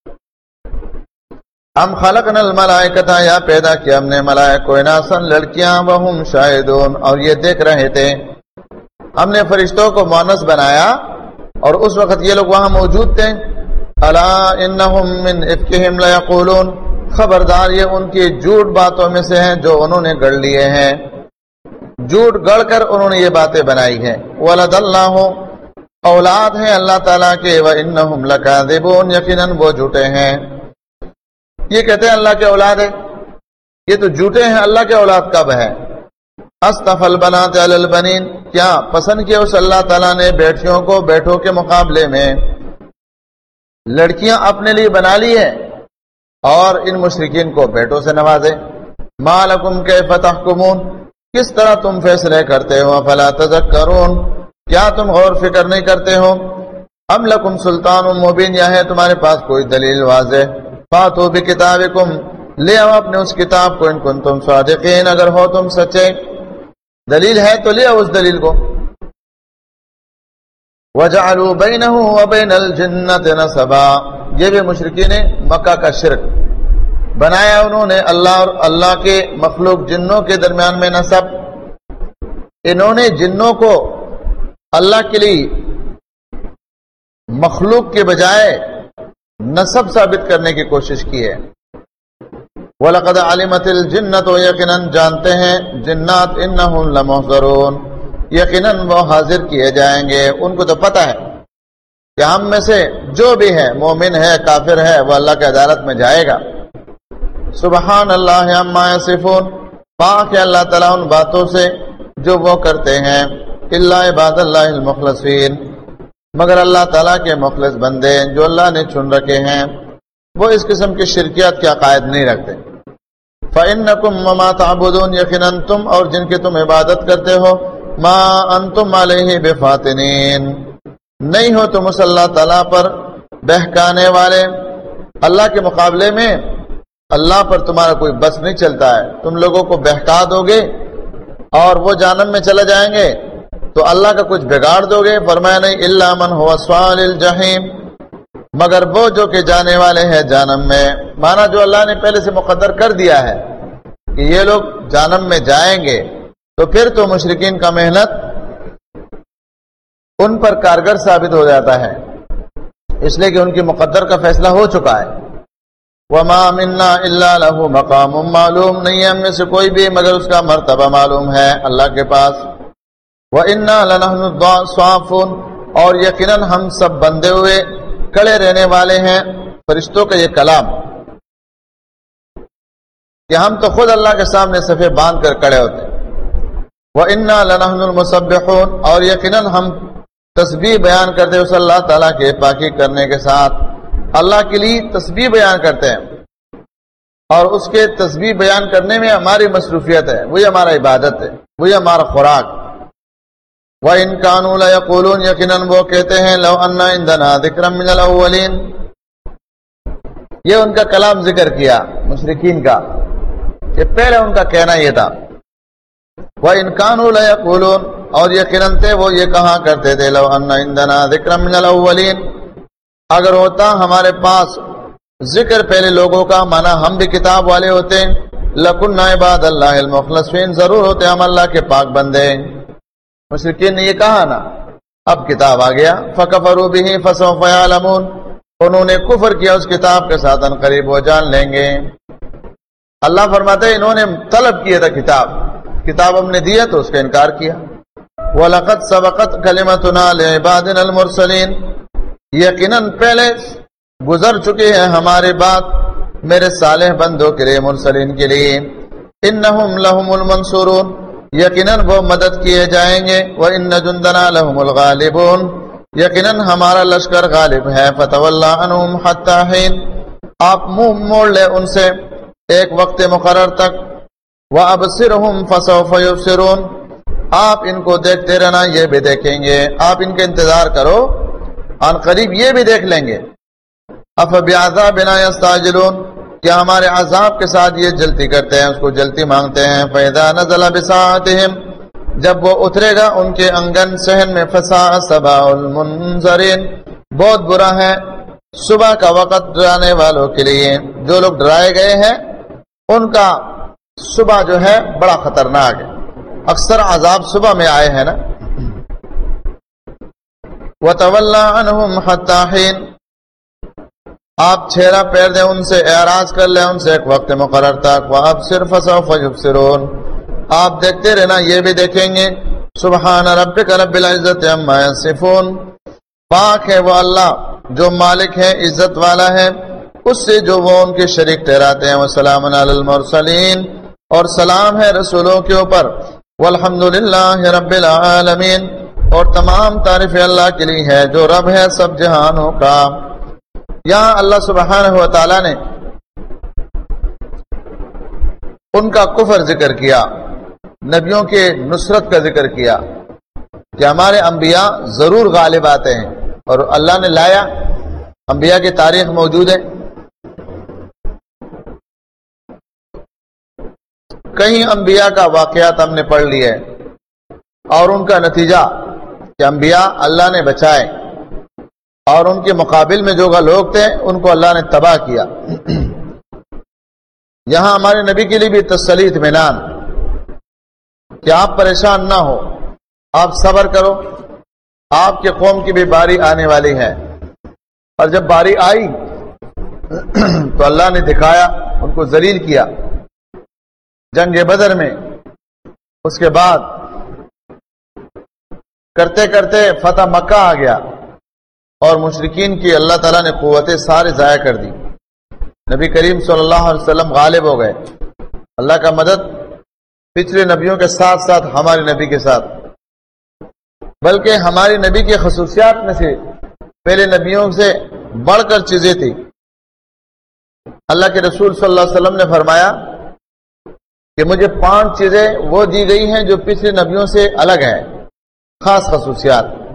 ہم خلقنا الملائکۃ یا پیدا کیا ہم نے ملائکہ کو اناسا لڑکیاں وہم شاہدون اور یہ دیکھ رہے تھے. ہم نے فرشتوں کو مؤنث بنایا اور اس وقت یہ لوگ وہاں موجود تھے. الا انہم من افکہم لیقولون خبردار یہ ان کی جھوٹ باتوں میں سے ہیں جو انہوں نے گڑھ لیے ہیں, جھوٹ گڑھ کر انہوں نے یہ باتیں بنائی ہیں. ولد اللہ اولاد ہیں اللہ تعالیٰ کے, وانہم لکاذبون یقیناً وہ جھوٹے ہیں. یہ کہتے ہیں اللہ کے اولاد ہے, یہ تو جھوٹے ہیں. اللہ کے اولاد کب ہے؟ اصطفى البنات علی البنین کیا پسند کیا اس اللہ تعالیٰ نے بیٹیوں کو بیٹوں کے مقابلے میں, لڑکیاں اپنے لیے بنا لی ہیں اور ان مشرکین کو بیٹوں سے نوازے. ما لکم کیف تحکمون کس طرح تم فیصلے کرتے ہو؟ فلا تذکرون کیا تم غور فکر نہیں کرتے ہو؟ ام لکم سلطان مبین یا ہے تمہارے پاس کوئی دلیل واضح؟ فاتو بکتابکم لے آؤ اپنے اس کتاب کو ان کنتم صادقین اگر ہو تم سچے. دلیل ہے تو لے آؤ اس دلیل کو. وجعلوا بینہ وبین الجنۃ نسبا یہ بھی مشرکین مکہ کا شرک بنایا انہوں نے اللہ اور اللہ کے مخلوق جنوں کے درمیان میں نسب. انہوں نے جنوں کو اللہ کے لیے مخلوق کے بجائے نسب ثابت کرنے کی کوشش کی ہے. وَلَقَدْ عَلِمَتِ الْجِنَّةُ یقیناً جانتے ہیں جنات اِنَّهُمْ لَمُحْضَرُونَ یقیناً وہ حاضر کیے جائیں گے. ان کو تو پتہ ہے کہ ہم میں سے جو بھی ہے مومن ہے کافر ہے وہ اللہ کی عدالت میں جائے گا. سبحان اللہ عما یصفون، پاک ہے اللہ تعالیٰ ان باتوں سے جو وہ کرتے ہیں، الا عباد اللہ المخلصین، مگر اللہ تعالیٰ کے مخلص بندے جو اللہ نے چن رکھے ہیں، وہ اس قسم کی شرکیات کے عقائد نہیں رکھتے۔ فَإِنَّكُمْ وَمَا تَعْبُدُونَ، یقیناً تم اور جن کی تم عبادت کرتے ہو، ما انتم علیہ بفاتنین، نہیں ہو تم اس اللہ تعالیٰ پر بہکانے والے۔ اللہ کے مقابلے میں اللہ پر تمہارا کوئی بس نہیں چلتا ہے، تم لوگوں کو بہکا دو گے اور وہ جہنم میں چلے جائیں گے تو اللہ کا کچھ بگاڑ دو گے۔ فرمایا نہیں، الا من هو صال الجحیم، مگر وہ جو کہ جانے والے ہیں جہنم میں، مانا جو اللہ نے پہلے سے مقدر کر دیا ہے کہ یہ لوگ جہنم میں جائیں گے، تو پھر تو مشرکین کا محنت ان پر کارگر ثابت ہو جاتا ہے، اس لیے کہ ان کی مقدر کا فیصلہ ہو چکا ہے۔ وما منا الا له مقام معلوم، نہیں ہے ہم میں سے کوئی بھی مگر اس کا مرتبہ معلوم ہے اللہ کے پاس۔ وَإِنَّا لَنَحْنُ الصَّافُونَ، اور یقیناً ہم سب بندے ہوئے کھڑے رہنے والے ہیں۔ فرشتوں کا یہ کلام کہ ہم تو خود اللہ کے سامنے صفے باندھ کر کھڑے ہوتے ہیں۔ وَإِنَّا لَنَحْنُ الْمُسَبِّحُونَ، اور یقیناً ہم تسبیح بیان کرتے ہیں اس اللہ تعالیٰ کے پاکی کرنے کے ساتھ، اللہ کے لیے تسبیح بیان کرتے ہیں، اور اس کے تسبیح بیان کرنے میں ہماری مصروفیت ہے، وہی ہمارا عبادت ہے، وہی ہمارا خوراک۔ وَإِن كَانُوا لَيَقُولُونَ، یقیناً وہ کہتے ہیں لَوْ أَنَّ عِندَنَا ذِكْرًا مِنَ الْأَوَّلِينَ، یہ ان کا کلام ذکر کیا مشرکین کا، کہ پہلے ان کا کہنا یہ تھا۔ وَإِن كَانُوا لَيَقُولُونَ، اور یقیناً تھے وہ یہ کہا کرتے تھے لَوْ أَنَّ عِندَنَا ذِكْرًا مِنَ الْأَوَّلِينَ، اگر ہوتا ہمارے پاس ذکر پہلے لوگوں کا، مانا ہم بھی کتاب والے ہوتے، لَكُنَّا عِبَادَ اللَّهِ الْمُخْلَصِينَ، ضرور ہوتے ہم اللہ کے پاک بندے۔ مشرکین نے یہ کہا نا، اب کتاب آ گیا، فَكَفَرُوا بِهِ فَسَوْفَ يَعْلَمُونَ، انہوں نے کفر کیا اس کتاب کے ساتھ، ان قریب وہ جان لیں گے۔ اللہ فرماتے ہیں انہوں نے طلب کیا تھا کتاب ہم نے دیا تو اس کا انکار کیا۔ وَلَقَدْ سَبَقَتْ كَلِمَتُنَا لِعِبَادِنَا الْمُرْسَلِينَ، یقیناً پہلے گزر چکے ہیں ہمارے بات میرے صالح بندوں کے لیے، مرسلین کے لیے۔ انہم لہم المنصورون، یقیناً وہ مدد کیے جائیں گے۔ وان جندنا لہم الغالبون، یقیناً ہمارا لشکر غالب ہے۔ فتولی عنہم حتی حین، آپ منہ موڑ لے ان سے ایک وقت مقرر تک۔ وابصرہم فسوف یبصرون، آپ ان کو دیکھتے رہنا، یہ بھی دیکھیں گے، آپ ان کا انتظار کرو، ان قریب یہ بھی دیکھ لیں گے۔ افبعذابنا یستعجلون، کیا ہمارے عذاب کے ساتھ یہ جلدی کرتے ہیں، اس کو جلدی مانگتے ہیں۔ فاذا نزل بساعتهم، جب وہ اترے گا ان کے انگن صحن میں، فساء صباح المنذرین، بہت برا ہے صبح کا وقت ڈرانے والوں کے لیے۔ جو لوگ ڈرائے گئے ہیں ان کا صبح جو ہے بڑا خطرناک ہے، اکثر عذاب صبح میں آئے ہیں نا۔ وَتَوَلَّى عَنْهُمْ حَتَّى حِينٍ، آپ چھیرا پیر دیں ان سے، اعراض کر لیں ان سے ایک وقت مقرر تک۔ وَأَبْصِرْ فَسَوْفَ يُبْصِرُونَ، آپ دیکھتے رہنا یہ بھی دیکھیں گے۔ سبحان ربک رب العزت عما یصفون، پاک ہے وہ اللہ جو مالک ہے، عزت والا ہے اس سے جو وہ ان کے شریک ٹھہراتے ہیں۔ وسلام علی المرسلین، اور سلام ہے رسولوں کے اوپر۔ والحمد للہ رب العالمین، اور تمام تعریف اللہ کے لیے ہے جو رب ہے سب جہانوں کا۔ یہاں اللہ سبحانہ و تعالی نے ان کا کفر ذکر کیا، نبیوں کے نصرت کا ذکر کیا کہ ہمارے انبیاء ضرور غالب آتے ہیں، اور اللہ نے لایا، انبیاء کی تاریخ موجود ہے۔ کئی انبیاء کا واقعات ہم نے پڑھ لیا ہے، اور ان کا نتیجہ کہ انبیاء اللہ نے بچائے، اور ان کے مقابل میں جو لوگ تھے ان کو اللہ نے تباہ کیا۔ یہاں ہمارے نبی کے لیے بھی تسلی اطمینان کہ آپ پریشان نہ ہو، آپ صبر کرو، آپ کے قوم کی بھی باری آنے والی ہے۔ اور جب باری آئی تو اللہ نے دکھایا، ان کو ذلیل کیا جنگ بدر میں۔ اس کے بعد کرتے کرتے فتح مکہ آ گیا، اور مشرکین کی اللہ تعالیٰ نے قوتیں سارے ضائع کر دی۔ نبی کریم صلی اللہ علیہ وسلم غالب ہو گئے. اللہ کا مدد پچھلے نبیوں کے ساتھ ساتھ ہمارے نبی کے ساتھ، بلکہ ہماری نبی کی خصوصیات میں سے پہلے نبیوں سے بڑھ کر چیزیں تھی. اللہ کے رسول صلی اللہ علیہ وسلم نے فرمایا کہ مجھے 5 چیزیں وہ دی گئی ہیں جو پچھلے نبیوں سے الگ ہیں، خاص خصوصیات.